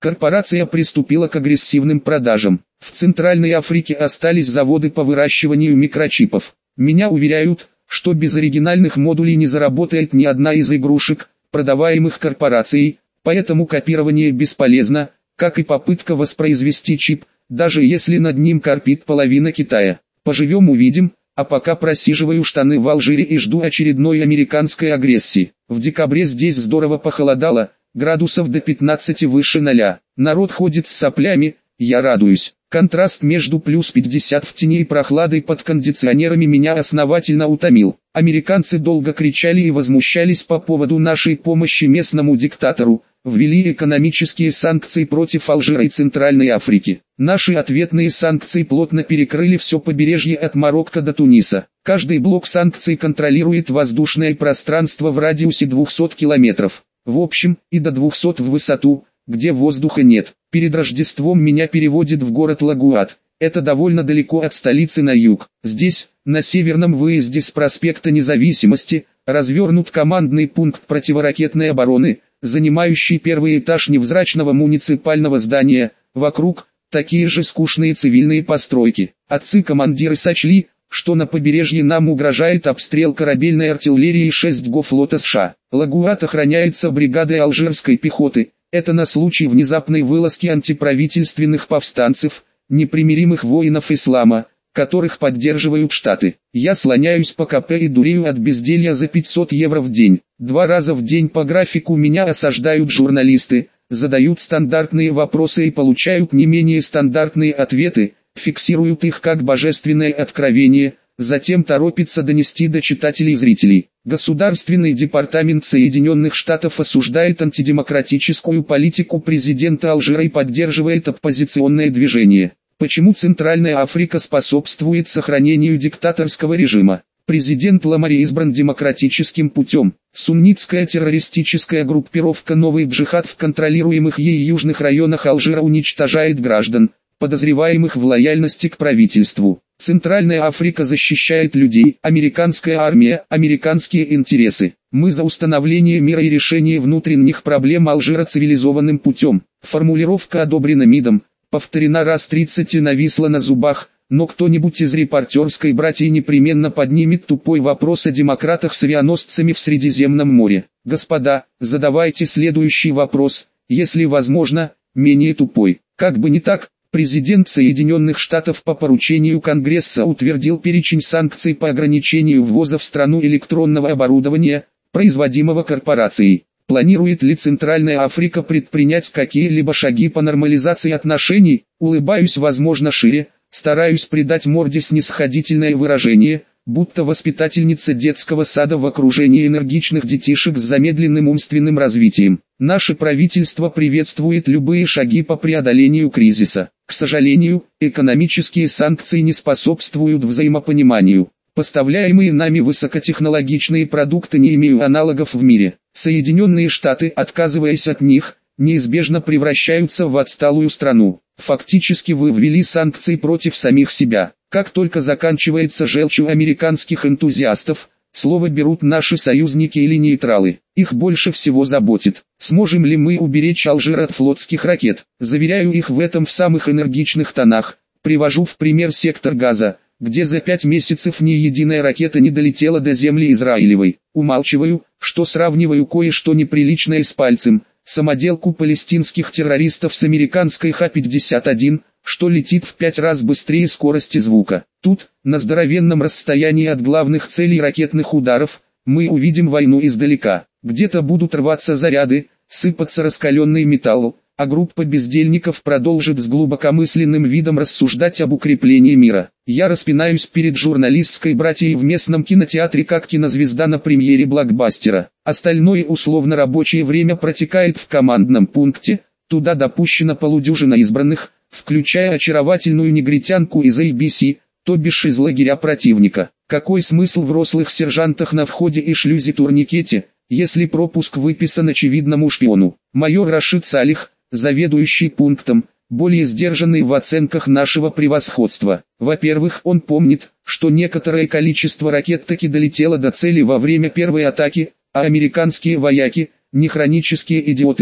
Корпорация приступила к агрессивным продажам. В Центральной Африке остались заводы по выращиванию микрочипов. Меня уверяют, что без оригинальных модулей не заработает ни одна из игрушек, продаваемых корпорацией, поэтому копирование бесполезно, как и попытка воспроизвести чип, даже если над ним корпит половина Китая. Поживем увидим, а пока просиживаю штаны в Алжире и жду очередной американской агрессии. В декабре здесь здорово похолодало, градусов до пятнадцати выше ноля. Народ ходит с соплями, я радуюсь. Контраст между плюс пятьдесят в тени и прохладой под кондиционерами меня основательно утомил. Американцы долго кричали и возмущались по поводу нашей помощи местному диктатору, ввели экономические санкции против Алжира и Центральной Африки. Наши ответные санкции плотно перекрыли все побережье от Марокко до Туниса. Каждый блок санкций контролирует воздушное пространство в радиусе двухсот километров. В общем, и до двухсот в высоту, где воздуха нет. Перед Рождеством меня переводят в город Лагуат. Это довольно далеко от столицы на юг. Здесь, на северном выезде с проспекта Независимости, развернут командный пункт противоракетной обороны, занимающий первый этаж невзрачного муниципального здания. Вокруг такие же скучные цивильные постройки. Отцы-командиры сочли, что на побережье нам угрожает обстрел корабельной артиллерии шесть го флота США. Лагуат охраняется бригадой алжирской пехоты. Это на случай внезапной вылазки антиправительственных повстанцев, непримиримых воинов ислама, которых поддерживают Штаты. Я слоняюсь по ка пэ и дурею от безделья за пятьсот евро в день. Два раза в день по графику меня осаждают журналисты, задают стандартные вопросы и получают не менее стандартные ответы, фиксируют их как божественное откровение, затем торопятся донести до читателей и зрителей. Государственный департамент Соединенных Штатов осуждает антидемократическую политику президента Алжира и поддерживает оппозиционное движение. Почему Центральная Африка способствует сохранению диктаторского режима? Президент Ламари избран демократическим путем. Суннитская террористическая группировка «Новый Джихад» в контролируемых ей южных районах Алжира уничтожает граждан, подозреваемых в лояльности к правительству. Центральная Африка защищает людей, американская армия, американские интересы. Мы за установление мира и решение внутренних проблем Алжира цивилизованным путем. Формулировка одобрена МИДом, повторена раз тридцать и нависла на зубах, но кто-нибудь из репортерской братьи непременно поднимет тупой вопрос о демократах с авианосцами в Средиземном море. Господа, задавайте следующий вопрос, если возможно, менее тупой. Как бы не так, президент Соединенных Штатов по поручению Конгресса утвердил перечень санкций по ограничению ввоза в страну электронного оборудования, производимого корпорацией. Планирует ли Центральная Африка предпринять какие-либо шаги по нормализации отношений? Улыбаюсь возможно шире, стараюсь придать морде снисходительное выражение, будто воспитательница детского сада в окружении энергичных детишек с замедленным умственным развитием. Наше правительство приветствует любые шаги по преодолению кризиса. К сожалению, экономические санкции не способствуют взаимопониманию. Поставляемые нами высокотехнологичные продукты не имеют аналогов в мире. Соединенные Штаты, отказываясь от них, неизбежно превращаются в отсталую страну. Фактически вы ввели санкции против самих себя. Как только заканчивается желчь у американских энтузиастов, слово берут наши союзники или нейтралы. Их больше всего заботит, сможем ли мы уберечь Алжир от флотских ракет. Заверяю их в этом в самых энергичных тонах. Привожу в пример сектор Газа, где за пять месяцев ни единая ракета не долетела до земли Израилевой. Умалчиваю, что сравниваю кое-что неприличное с пальцем, самоделку палестинских террористов с американской ха пятьдесят один, что летит в пять раз быстрее скорости звука. Тут, на здоровенном расстоянии от главных целей ракетных ударов, мы увидим войну издалека. Где-то будут рваться заряды, сыпаться раскаленный металл, а группа бездельников продолжит с глубокомысленным видом рассуждать об укреплении мира. Я распинаюсь перед журналистской братьей в местном кинотеатре как кинозвезда на премьере блокбастера. Остальное условно-рабочее время протекает в командном пункте, туда допущено полудюжина избранных, включая очаровательную негритянку из эй би си, то бишь из лагеря противника. Какой смысл в рослых сержантах на входе и шлюзе-турникете, если пропуск выписан очевидному шпиону? Майор Рашид Салих, заведующий пунктом, более сдержанный в оценках нашего превосходства. Во-первых, он помнит, что некоторое количество ракет таки долетело до цели во время первой атаки, а американские вояки, не хронические идиоты,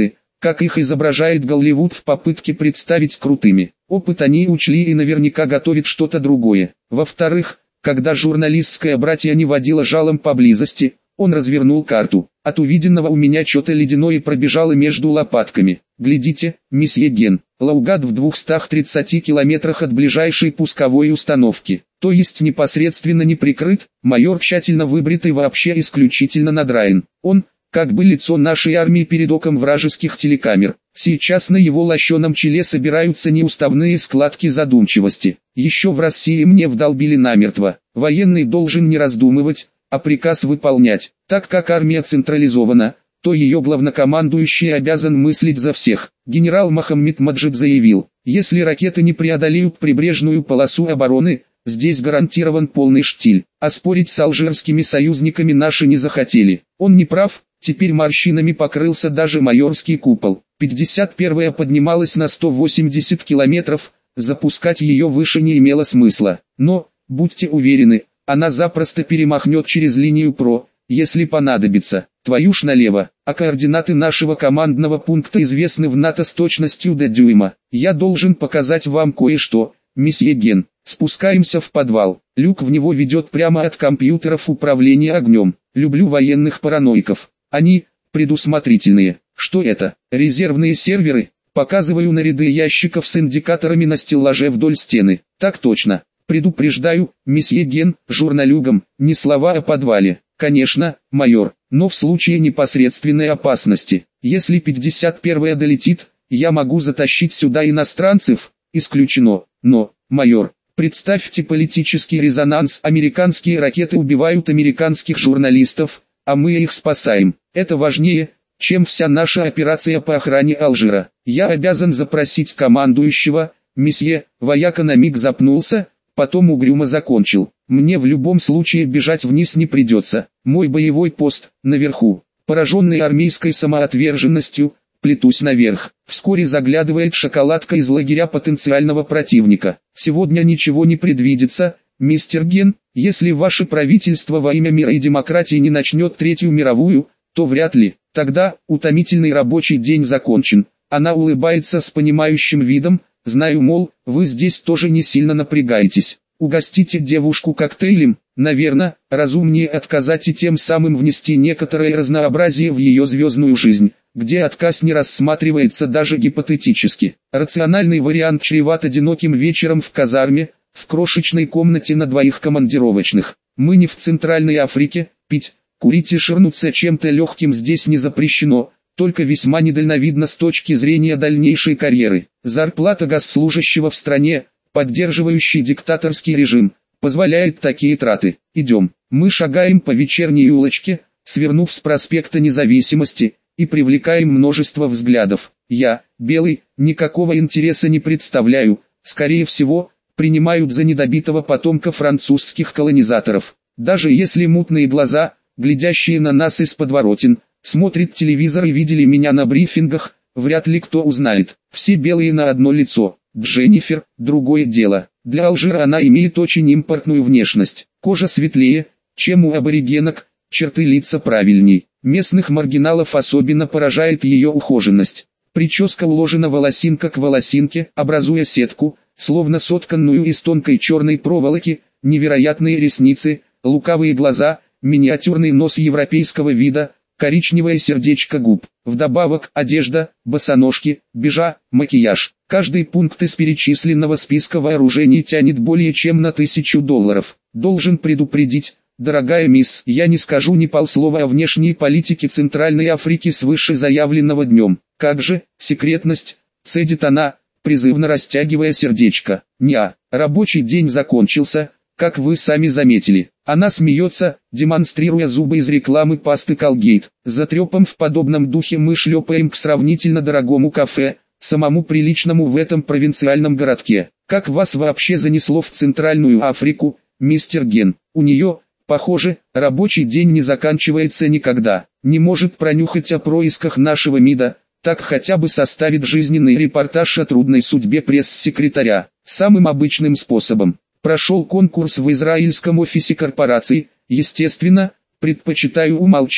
как их изображает Голливуд в попытке представить крутыми. Опыт они учли и наверняка готовят что-то другое. Во-вторых, когда журналистское братья не водило жалом поблизости, он развернул карту. От увиденного у меня что-то ледяное пробежало между лопатками. Глядите, месье Ген, Лаугат в двухстах тридцати километрах от ближайшей пусковой установки. То есть непосредственно не прикрыт, майор тщательно выбрит и вообще исключительно надраен. Он, как бы лицо нашей армии перед оком вражеских телекамер. Сейчас на его лощеном челе собираются неуставные складки задумчивости. Еще в России мне вдолбили намертво. Военный должен не раздумывать, а приказ выполнять. Так как армия централизована, то ее главнокомандующий обязан мыслить за всех. Генерал Мохаммед Маджид заявил, если ракеты не преодолеют прибрежную полосу обороны, здесь гарантирован полный штиль. А спорить с алжирскими союзниками наши не захотели. Он не прав, теперь морщинами покрылся даже майорский купол. пятьдесят первая поднималась на сто восемьдесят километров, запускать ее выше не имело смысла. Но, будьте уверены, она запросто перемахнет через линию ПРО, если понадобится. Твою ж налево, а координаты нашего командного пункта известны в НАТО с точностью до дюйма. Я должен показать вам кое-что, месье Ген. Спускаемся в подвал. Люк в него ведет прямо от компьютеров управления огнем. Люблю военных параноиков. Они предусмотрительные. Что это? Резервные серверы? Показываю на ряды ящиков с индикаторами на стеллаже вдоль стены. Так точно. Предупреждаю, месье Ген, журналюгам, ни слова о подвале. Конечно, майор, но в случае непосредственной опасности. Если пятьдесят первая долетит, я могу затащить сюда иностранцев? Исключено. Но, майор, представьте политический резонанс. Американские ракеты убивают американских журналистов, а мы их спасаем. Это важнее, чем вся наша операция по охране Алжира. Я обязан запросить командующего. Месье, вояка на миг запнулся, потом угрюмо закончил. Мне в любом случае бежать вниз не придется. Мой боевой пост, наверху. Пораженный армейской самоотверженностью, плетусь наверх. Вскоре заглядывает шоколадка из лагеря потенциального противника. Сегодня ничего не предвидится, мистер Ген. Если ваше правительство во имя мира и демократии не начнет Третью мировую, то вряд ли. Тогда утомительный рабочий день закончен. Она улыбается с понимающим видом. Знаю, мол, вы здесь тоже не сильно напрягаетесь. Угостите девушку коктейлем, наверное, разумнее отказать и тем самым внести некоторое разнообразие в ее звездную жизнь, где отказ не рассматривается даже гипотетически. Рациональный вариант чреват одиноким вечером в казарме, в крошечной комнате на двоих командировочных. Мы не в Центральной Африке, пить, курить и ширнуться чем-то легким здесь не запрещено. Только весьма недальновидно с точки зрения дальнейшей карьеры. Зарплата госслужащего в стране, поддерживающей диктаторский режим, позволяет такие траты. Идем. Мы шагаем по вечерней улочке, свернув с проспекта Независимости, и привлекаем множество взглядов. Я, белый, никакого интереса не представляю, скорее всего, принимают за недобитого потомка французских колонизаторов. Даже если мутные глаза, глядящие на нас из подворотен, смотрит телевизор и видели меня на брифингах, вряд ли кто узнает. Все белые на одно лицо. Дженнифер, другое дело. Для Алжира она имеет очень импортную внешность. Кожа светлее, чем у аборигенок, черты лица правильней. Местных маргиналов особенно поражает ее ухоженность. Прическа уложена волосинка к волосинке, образуя сетку, словно сотканную из тонкой черной проволоки, невероятные ресницы, лукавые глаза, миниатюрный нос европейского вида, коричневое сердечко губ. Вдобавок одежда, босоножки, бижа, макияж. Каждый пункт из перечисленного списка вооружений тянет более чем на тысячу долларов. Должен предупредить, дорогая мисс, я не скажу ни полслова о внешней политике Центральной Африки свыше заявленного днем. Как же, секретность, цедит она, призывно растягивая сердечко. Неа, рабочий день закончился, как вы сами заметили. Она смеется, демонстрируя зубы из рекламы пасты Colgate. За трепом в подобном духе мы шлепаем к сравнительно дорогому кафе, самому приличному в этом провинциальном городке. Как вас вообще занесло в Центральную Африку, мистер Ген? У нее, похоже, рабочий день не заканчивается никогда. Не может пронюхать о происках нашего МИДа, так хотя бы составит жизненный репортаж о трудной судьбе пресс-секретаря. Самым обычным способом. Прошел конкурс в израильском офисе корпорации, естественно, предпочитаю умолчать,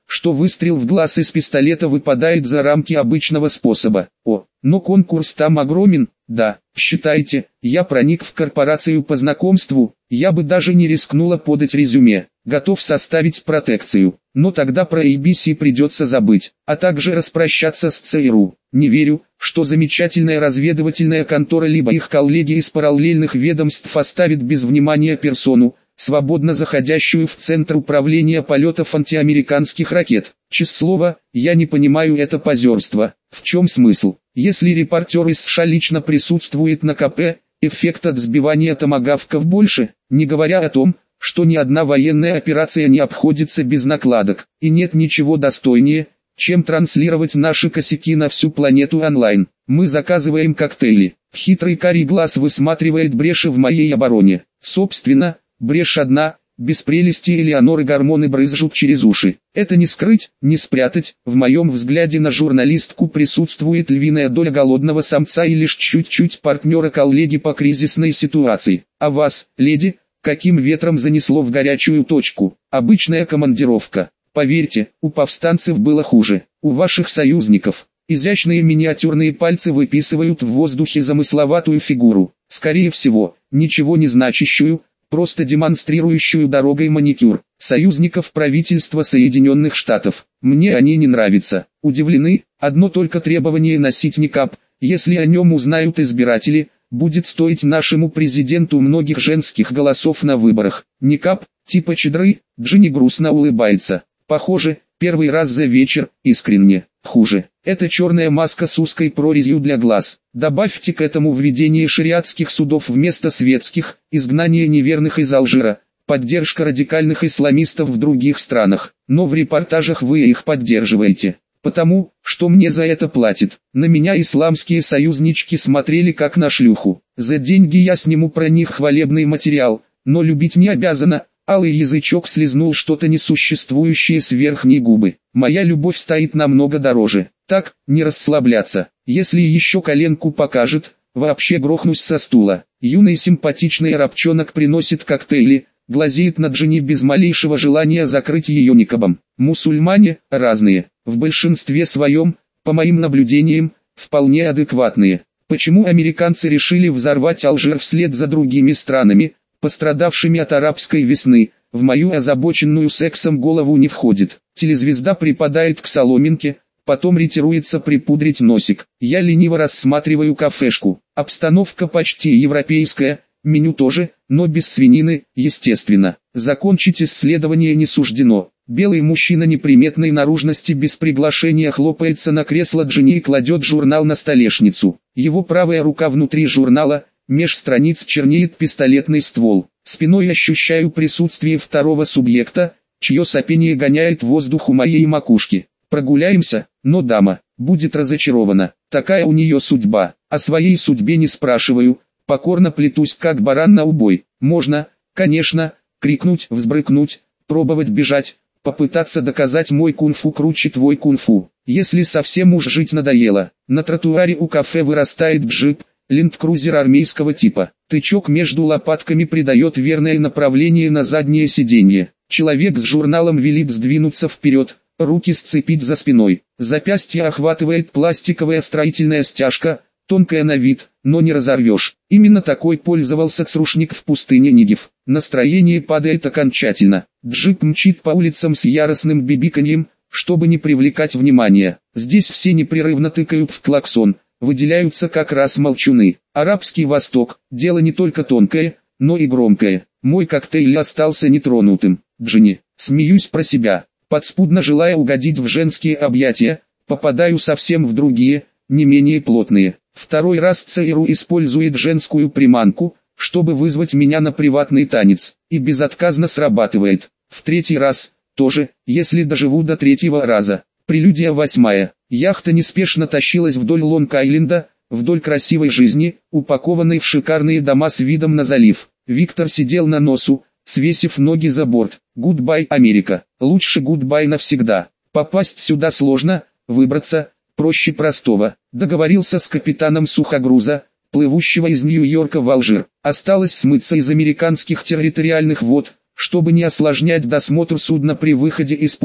что выстрел в глаз из пистолета выпадает за рамки обычного способа. О, но конкурс там огромен, да, считайте, я проник в корпорацию по знакомству, я бы даже не рискнула подать резюме, готов составить протекцию, но тогда про эй би си придется забыть, а также распрощаться с ЦРУ. Не верю, что замечательная разведывательная контора либо их коллеги из параллельных ведомств оставит без внимания персону, свободно заходящую в центр управления полетов антиамериканских ракет. Честное слово, я не понимаю это позерство. В чем смысл? Если репортер из США лично присутствует на ка пэ, эффект от сбивания томагавков больше, не говоря о том, что ни одна военная операция не обходится без накладок, и нет ничего достойнее, чем транслировать наши косяки на всю планету онлайн. Мы заказываем коктейли. Хитрый карий глаз высматривает бреши в моей обороне. Собственно, брешь одна, без прелести Элеоноры гормоны брызжут через уши. Это не скрыть, не спрятать, в моем взгляде на журналистку присутствует львиная доля голодного самца и лишь чуть-чуть партнера-коллеги по кризисной ситуации. А вас, леди, каким ветром занесло в горячую точку? Обычная командировка. Поверьте, у повстанцев было хуже. У ваших союзников изящные миниатюрные пальцы выписывают в воздухе замысловатую фигуру, скорее всего, ничего не значащую, просто демонстрирующую дорогой маникюр. Союзников правительства Соединенных Штатов. Мне они не нравятся. Удивлены, одно только требование носить никап, если о нем узнают избиратели, будет стоить нашему президенту многих женских голосов на выборах. Никап, типа чедры, Джинни грустно улыбается. Похоже, первый раз за вечер, искренне. Хуже. Это черная маска с узкой прорезью для глаз. Добавьте к этому введение шариатских судов вместо светских, изгнание неверных из Алжира, поддержка радикальных исламистов в других странах. Но в репортажах вы их поддерживаете. Потому, что мне за это платят. На меня исламские союзнички смотрели как на шлюху. За деньги я сниму про них хвалебный материал, но любить не обязана. Алый язычок слезнул что-то несуществующее с верхней губы. Моя любовь стоит намного дороже. Так, не расслабляться. Если еще коленку покажет, вообще грохнусь со стула. Юный симпатичный рабчонок приносит коктейли, глазеет на Джинни без малейшего желания закрыть ее никабом. Мусульмане разные, в большинстве своем, по моим наблюдениям, вполне адекватные. Почему американцы решили взорвать Алжир вслед за другими странами, пострадавшими от арабской весны, в мою озабоченную сексом голову не входит. Телезвезда припадает к соломинке, потом ретируется припудрить носик. Я лениво рассматриваю кафешку. Обстановка почти европейская, меню тоже, но без свинины, естественно. Закончить исследование не суждено. Белый мужчина неприметной наружности без приглашения хлопается на кресло Джинни и кладет журнал на столешницу. Его правая рука внутри журнала, меж страниц чернеет пистолетный ствол. Спиной ощущаю присутствие второго субъекта, чье сопение гоняет воздух у моей макушки. Прогуляемся, но дама будет разочарована. Такая у нее судьба. О своей судьбе не спрашиваю, покорно плетусь как баран на убой. Можно, конечно, крикнуть, взбрыкнуть, пробовать бежать, попытаться доказать мой кунг-фу круче твой кунг-фу. Если совсем уж жить надоело, на тротуаре у кафе вырастает джип, ленд-крузер армейского типа. Тычок между лопатками придает верное направление на заднее сиденье. Человек с журналом велит сдвинуться вперед, руки сцепить за спиной. Запястье охватывает пластиковая строительная стяжка, тонкая на вид, но не разорвешь. Именно такой пользовался црушник в пустыне Нигев. Настроение падает окончательно. Джип мчит по улицам с яростным бибиканьем, чтобы не привлекать внимания. Здесь все непрерывно тыкают в клаксон. Выделяются как раз молчуны. Арабский Восток, дело не только тонкое, но и громкое. Мой коктейль остался нетронутым. Джинни, смеюсь про себя, подспудно желая угодить в женские объятия, попадаю совсем в другие, не менее плотные. Второй раз ЦРУ использует женскую приманку, чтобы вызвать меня на приватный танец, и безотказно срабатывает. В третий раз, тоже, если доживу до третьего раза. Прелюдия восьмая. Яхта неспешно тащилась вдоль Лонг-Айленда, вдоль красивой жизни, упакованной в шикарные дома с видом на залив. Виктор сидел на носу, свесив ноги за борт. Гудбай, Америка. Лучше гудбай навсегда. Попасть сюда сложно, выбраться проще простого. Договорился с капитаном сухогруза, плывущего из Нью-Йорка в Алжир. Осталось смыться из американских территориальных вод, чтобы не осложнять досмотр судна при выходе из порта,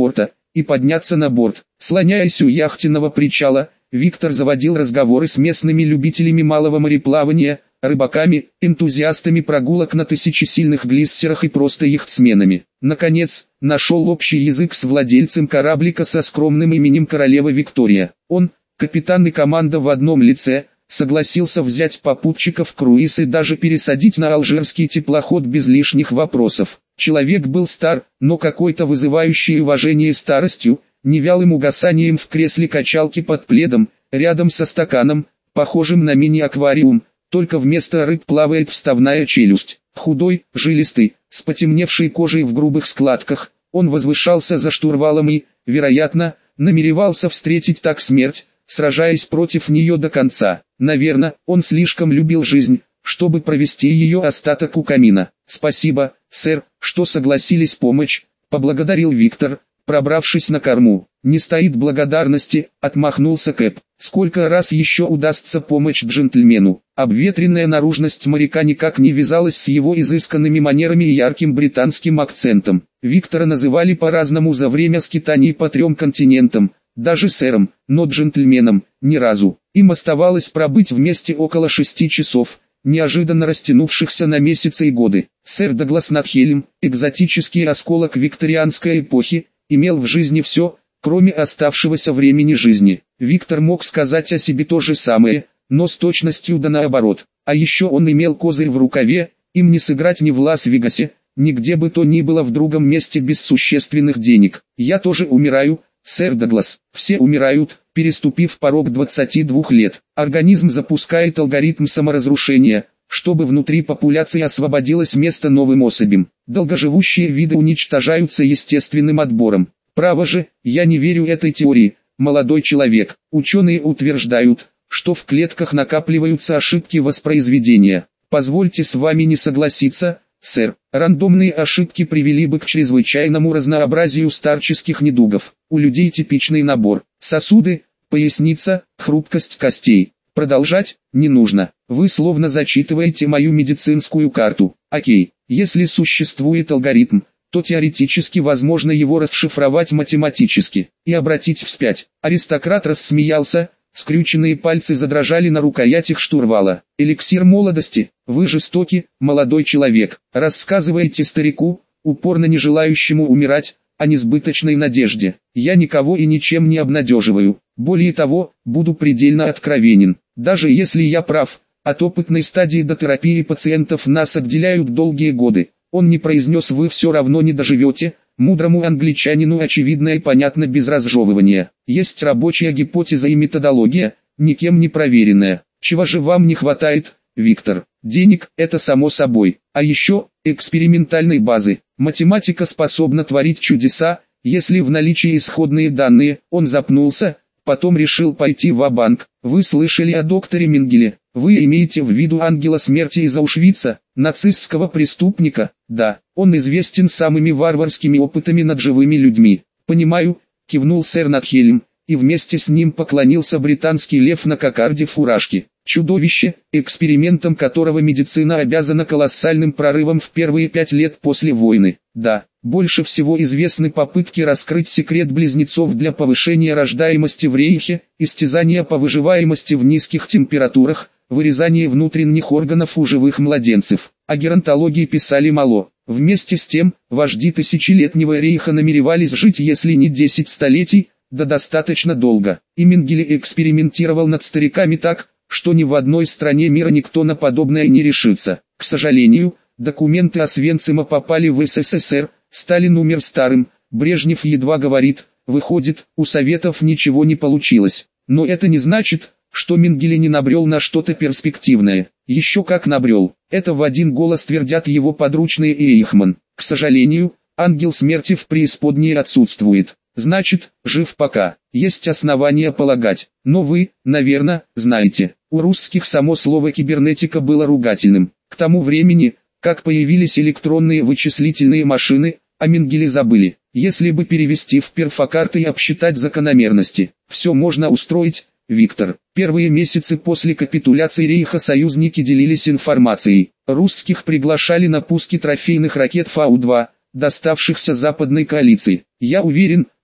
и подняться на борт. Слоняясь у яхтенного причала, Виктор заводил разговоры с местными любителями малого мореплавания, рыбаками, энтузиастами прогулок на тысячесильных глиссерах и просто яхтсменами. Наконец, нашел общий язык с владельцем кораблика со скромным именем королева Виктория. Он, капитан и команда в одном лице, согласился взять попутчиков в круиз и даже пересадить на алжирский теплоход без лишних вопросов. Человек был стар, но какой-то вызывающий уважение старостью, невялым угасанием в кресле качалки под пледом, рядом со стаканом, похожим на мини-аквариум, только вместо рыб плавает вставная челюсть. Худой, жилистый, с потемневшей кожей в грубых складках, он возвышался за штурвалом и, вероятно, намеревался встретить так смерть, сражаясь против нее до конца. Наверное, он слишком любил жизнь, чтобы провести ее остаток у камина. «Спасибо, сэр, что согласились помочь», — поблагодарил Виктор, пробравшись на корму. «Не стоит благодарности», — отмахнулся Кэп. «Сколько раз еще удастся помочь джентльмену?» Обветренная наружность моряка никак не вязалась с его изысканными манерами и ярким британским акцентом. Виктора называли по-разному за время скитаний по трем континентам, даже сэром, но джентльменом — ни разу. Им оставалось пробыть вместе около шести часов, неожиданно растянувшихся на месяцы и годы. Сэр Даглас Надхельм, экзотический осколок викторианской эпохи, имел в жизни все, кроме оставшегося времени жизни. Виктор мог сказать о себе то же самое, но с точностью да наоборот. А еще он имел козырь в рукаве, им не сыграть ни в Лас-Вегасе, ни где бы то ни было в другом месте без существенных денег. «Я тоже умираю, сэр Даглас. Все умирают, переступив порог двадцати двух лет. Организм запускает алгоритм саморазрушения, чтобы внутри популяции освободилось место новым особям. Долгоживущие виды уничтожаются естественным отбором. Право же, я не верю этой теории, молодой человек. Ученые утверждают, что в клетках накапливаются ошибки воспроизведения. Позвольте с вами не согласиться, сэр. Рандомные ошибки привели бы к чрезвычайному разнообразию старческих недугов. У людей типичный набор: сосуды, поясница, хрупкость костей. Продолжать не нужно. Вы словно зачитываете мою медицинскую карту. Окей, если существует алгоритм, то теоретически возможно его расшифровать математически и обратить вспять. Аристократ рассмеялся, скрюченные пальцы задрожали на рукоятях штурвала. Эликсир молодости, вы жестоки, молодой человек. Рассказываете старику, упорно не желающему умирать, о несбыточной надежде. Я никого и ничем не обнадеживаю. Более того, буду предельно откровенен. Даже если я прав, от опытной стадии до терапии пациентов нас отделяют долгие годы. Он не произнес: вы все равно не доживете. Мудрому англичанину очевидно и понятно без разжевывания. Есть рабочая гипотеза и методология, никем не проверенная. Чего же вам не хватает, Виктор? Денег, это само собой. А еще, экспериментальной базы. Математика способна творить чудеса, если в наличии исходные данные. Он запнулся, потом решил пойти ва-банк. Вы слышали о докторе Менгеле? Вы имеете в виду ангела смерти из Аушвица, нацистского преступника? Да, он известен самыми варварскими опытами над живыми людьми. Понимаю, кивнул сэр Надхельм, и вместе с ним поклонился британский лев на кокарде фуражки. Чудовище, экспериментом которого медицина обязана колоссальным прорывом в первые пять лет после войны. Да, больше всего известны попытки раскрыть секрет близнецов для повышения рождаемости в Рейхе, истязания по выживаемости в низких температурах, вырезание внутренних органов у живых младенцев. О геронтологии писали мало. Вместе с тем, вожди тысячелетнего Рейха намеревались жить, если не десять столетий, да достаточно долго. И Менгеле экспериментировал над стариками так, что ни в одной стране мира никто на подобное не решится. К сожалению, документы Освенцима попали в СССР, Сталин умер старым, Брежнев едва говорит, выходит, у Советов ничего не получилось. Но это не значит, что Менгеле не набрел на что-то перспективное. Еще как набрел. Это в один голос твердят его подручные и Эйхман. К сожалению, ангел смерти в преисподней отсутствует. Значит, жив пока. Есть основания полагать. Но вы, наверное, знаете, у русских само слово кибернетика было ругательным. К тому времени, как появились электронные вычислительные машины, о Менгеле забыли. Если бы перевести в перфокарты и обсчитать закономерности, все можно устроить, Виктор. Первые месяцы после капитуляции Рейха союзники делились информацией. Русских приглашали на пуски трофейных ракет Фау два, доставшихся западной коалиции. Я уверен,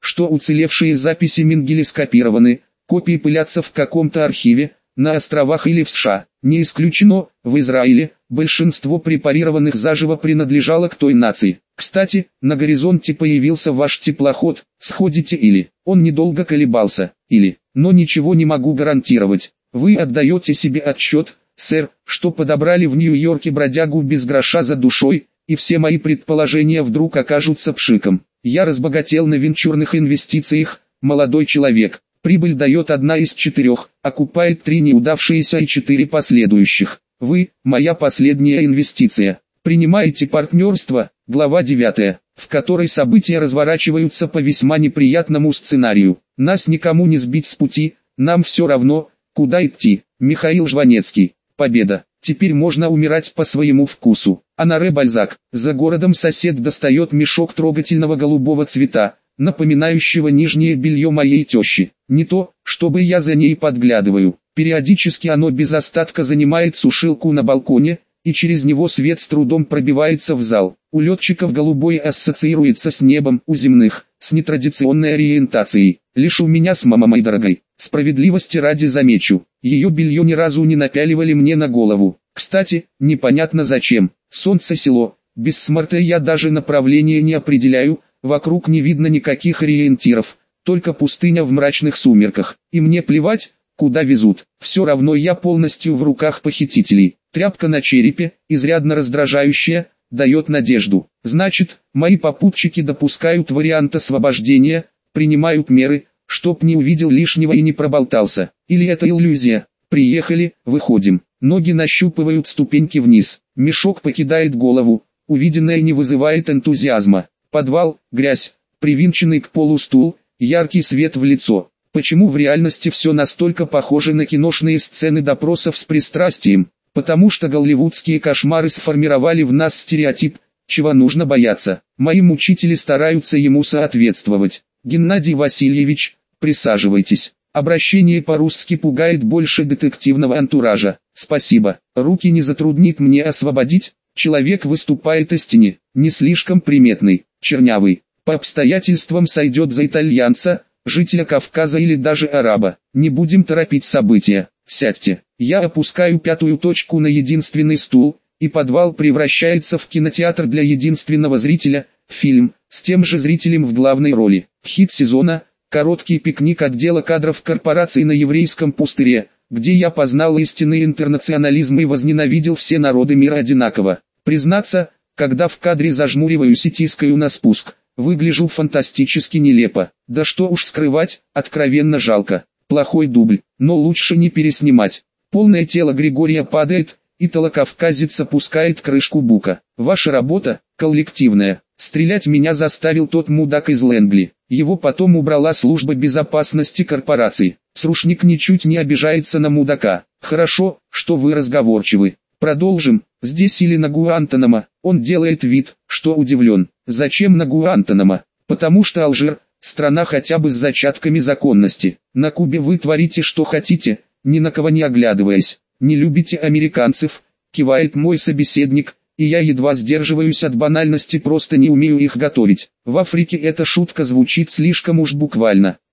что уцелевшие записи Менгеле скопированы, копии пылятся в каком-то архиве, на островах или в США. Не исключено, в Израиле, большинство препарированных заживо принадлежало к той нации. Кстати, на горизонте появился ваш теплоход, сходите или... Он недолго колебался, или... Но ничего не могу гарантировать. Вы отдаете себе отчет, сэр, что подобрали в Нью-Йорке бродягу без гроша за душой, и все мои предположения вдруг окажутся пшиком. Я разбогател на венчурных инвестициях, молодой человек. Прибыль дает одна из четырех, окупает три неудавшиеся и четыре последующих. Вы, моя последняя инвестиция. Принимаете партнерство, глава девятая, в которой события разворачиваются по весьма неприятному сценарию. Нас никому не сбить с пути, нам все равно, куда идти. Михаил Жванецкий. Победа. Теперь можно умирать по своему вкусу. Анаре Бальзак. За городом сосед достает мешок трогательного голубого цвета, напоминающего нижнее белье моей тещи. Не то, чтобы я за ней подглядываю. Периодически оно без остатка занимает сушилку на балконе, и через него свет с трудом пробивается в зал. У летчиков голубой ассоциируется с небом, у земных, с нетрадиционной ориентацией. Лишь у меня с мамой дорогой. Справедливости ради замечу, ее белье ни разу не напяливали мне на голову. Кстати, непонятно зачем. Солнце село, без смарта я даже направление не определяю, вокруг не видно никаких ориентиров, только пустыня в мрачных сумерках. И мне плевать, куда везут, все равно я полностью в руках похитителей. Тряпка на черепе, изрядно раздражающая, дает надежду. Значит, мои попутчики допускают вариант освобождения, принимают меры, чтоб не увидел лишнего и не проболтался. Или это иллюзия? Приехали, выходим. Ноги нащупывают ступеньки вниз. Мешок покидает голову. Увиденное не вызывает энтузиазма. Подвал, грязь, привинченный к полу стул, яркий свет в лицо. Почему в реальности все настолько похоже на киношные сцены допросов с пристрастием? Потому что голливудские кошмары сформировали в нас стереотип, чего нужно бояться. Мои мучители стараются ему соответствовать. Геннадий Васильевич, присаживайтесь. Обращение по-русски пугает больше детективного антуража. Спасибо. Руки не затруднит мне освободить. Человек выступает истине, не слишком приметный, чернявый. По обстоятельствам сойдет за итальянца, жителя Кавказа или даже араба. Не будем торопить события. Сядьте. Я опускаю пятую точку на единственный стул, и подвал превращается в кинотеатр для единственного зрителя. Фильм, с тем же зрителем в главной роли. Хит сезона, короткий пикник отдела кадров корпорации на еврейском пустыре, где я познал истинный интернационализм и возненавидел все народы мира одинаково. Признаться, когда в кадре зажмуриваюсь и тискаю на спуск, выгляжу фантастически нелепо. Да что уж скрывать, откровенно жалко. Плохой дубль, но лучше не переснимать. Полное тело Григория падает, итало-кавказец опускает крышку бука. Ваша работа, коллективная. Стрелять меня заставил тот мудак из Лэнгли. Его потом убрала служба безопасности корпорации. Срушник ничуть не обижается на мудака. Хорошо, что вы разговорчивы. Продолжим. Здесь или на Гуантанамо. Он делает вид, что удивлен. Зачем на Гуантанамо? Потому что Алжир – страна хотя бы с зачатками законности. На Кубе вы творите что хотите, ни на кого не оглядываясь. Не любите американцев, кивает мой собеседник, и я едва сдерживаюсь от банальности, просто не умею их готовить. В Африке эта шутка звучит слишком уж буквально.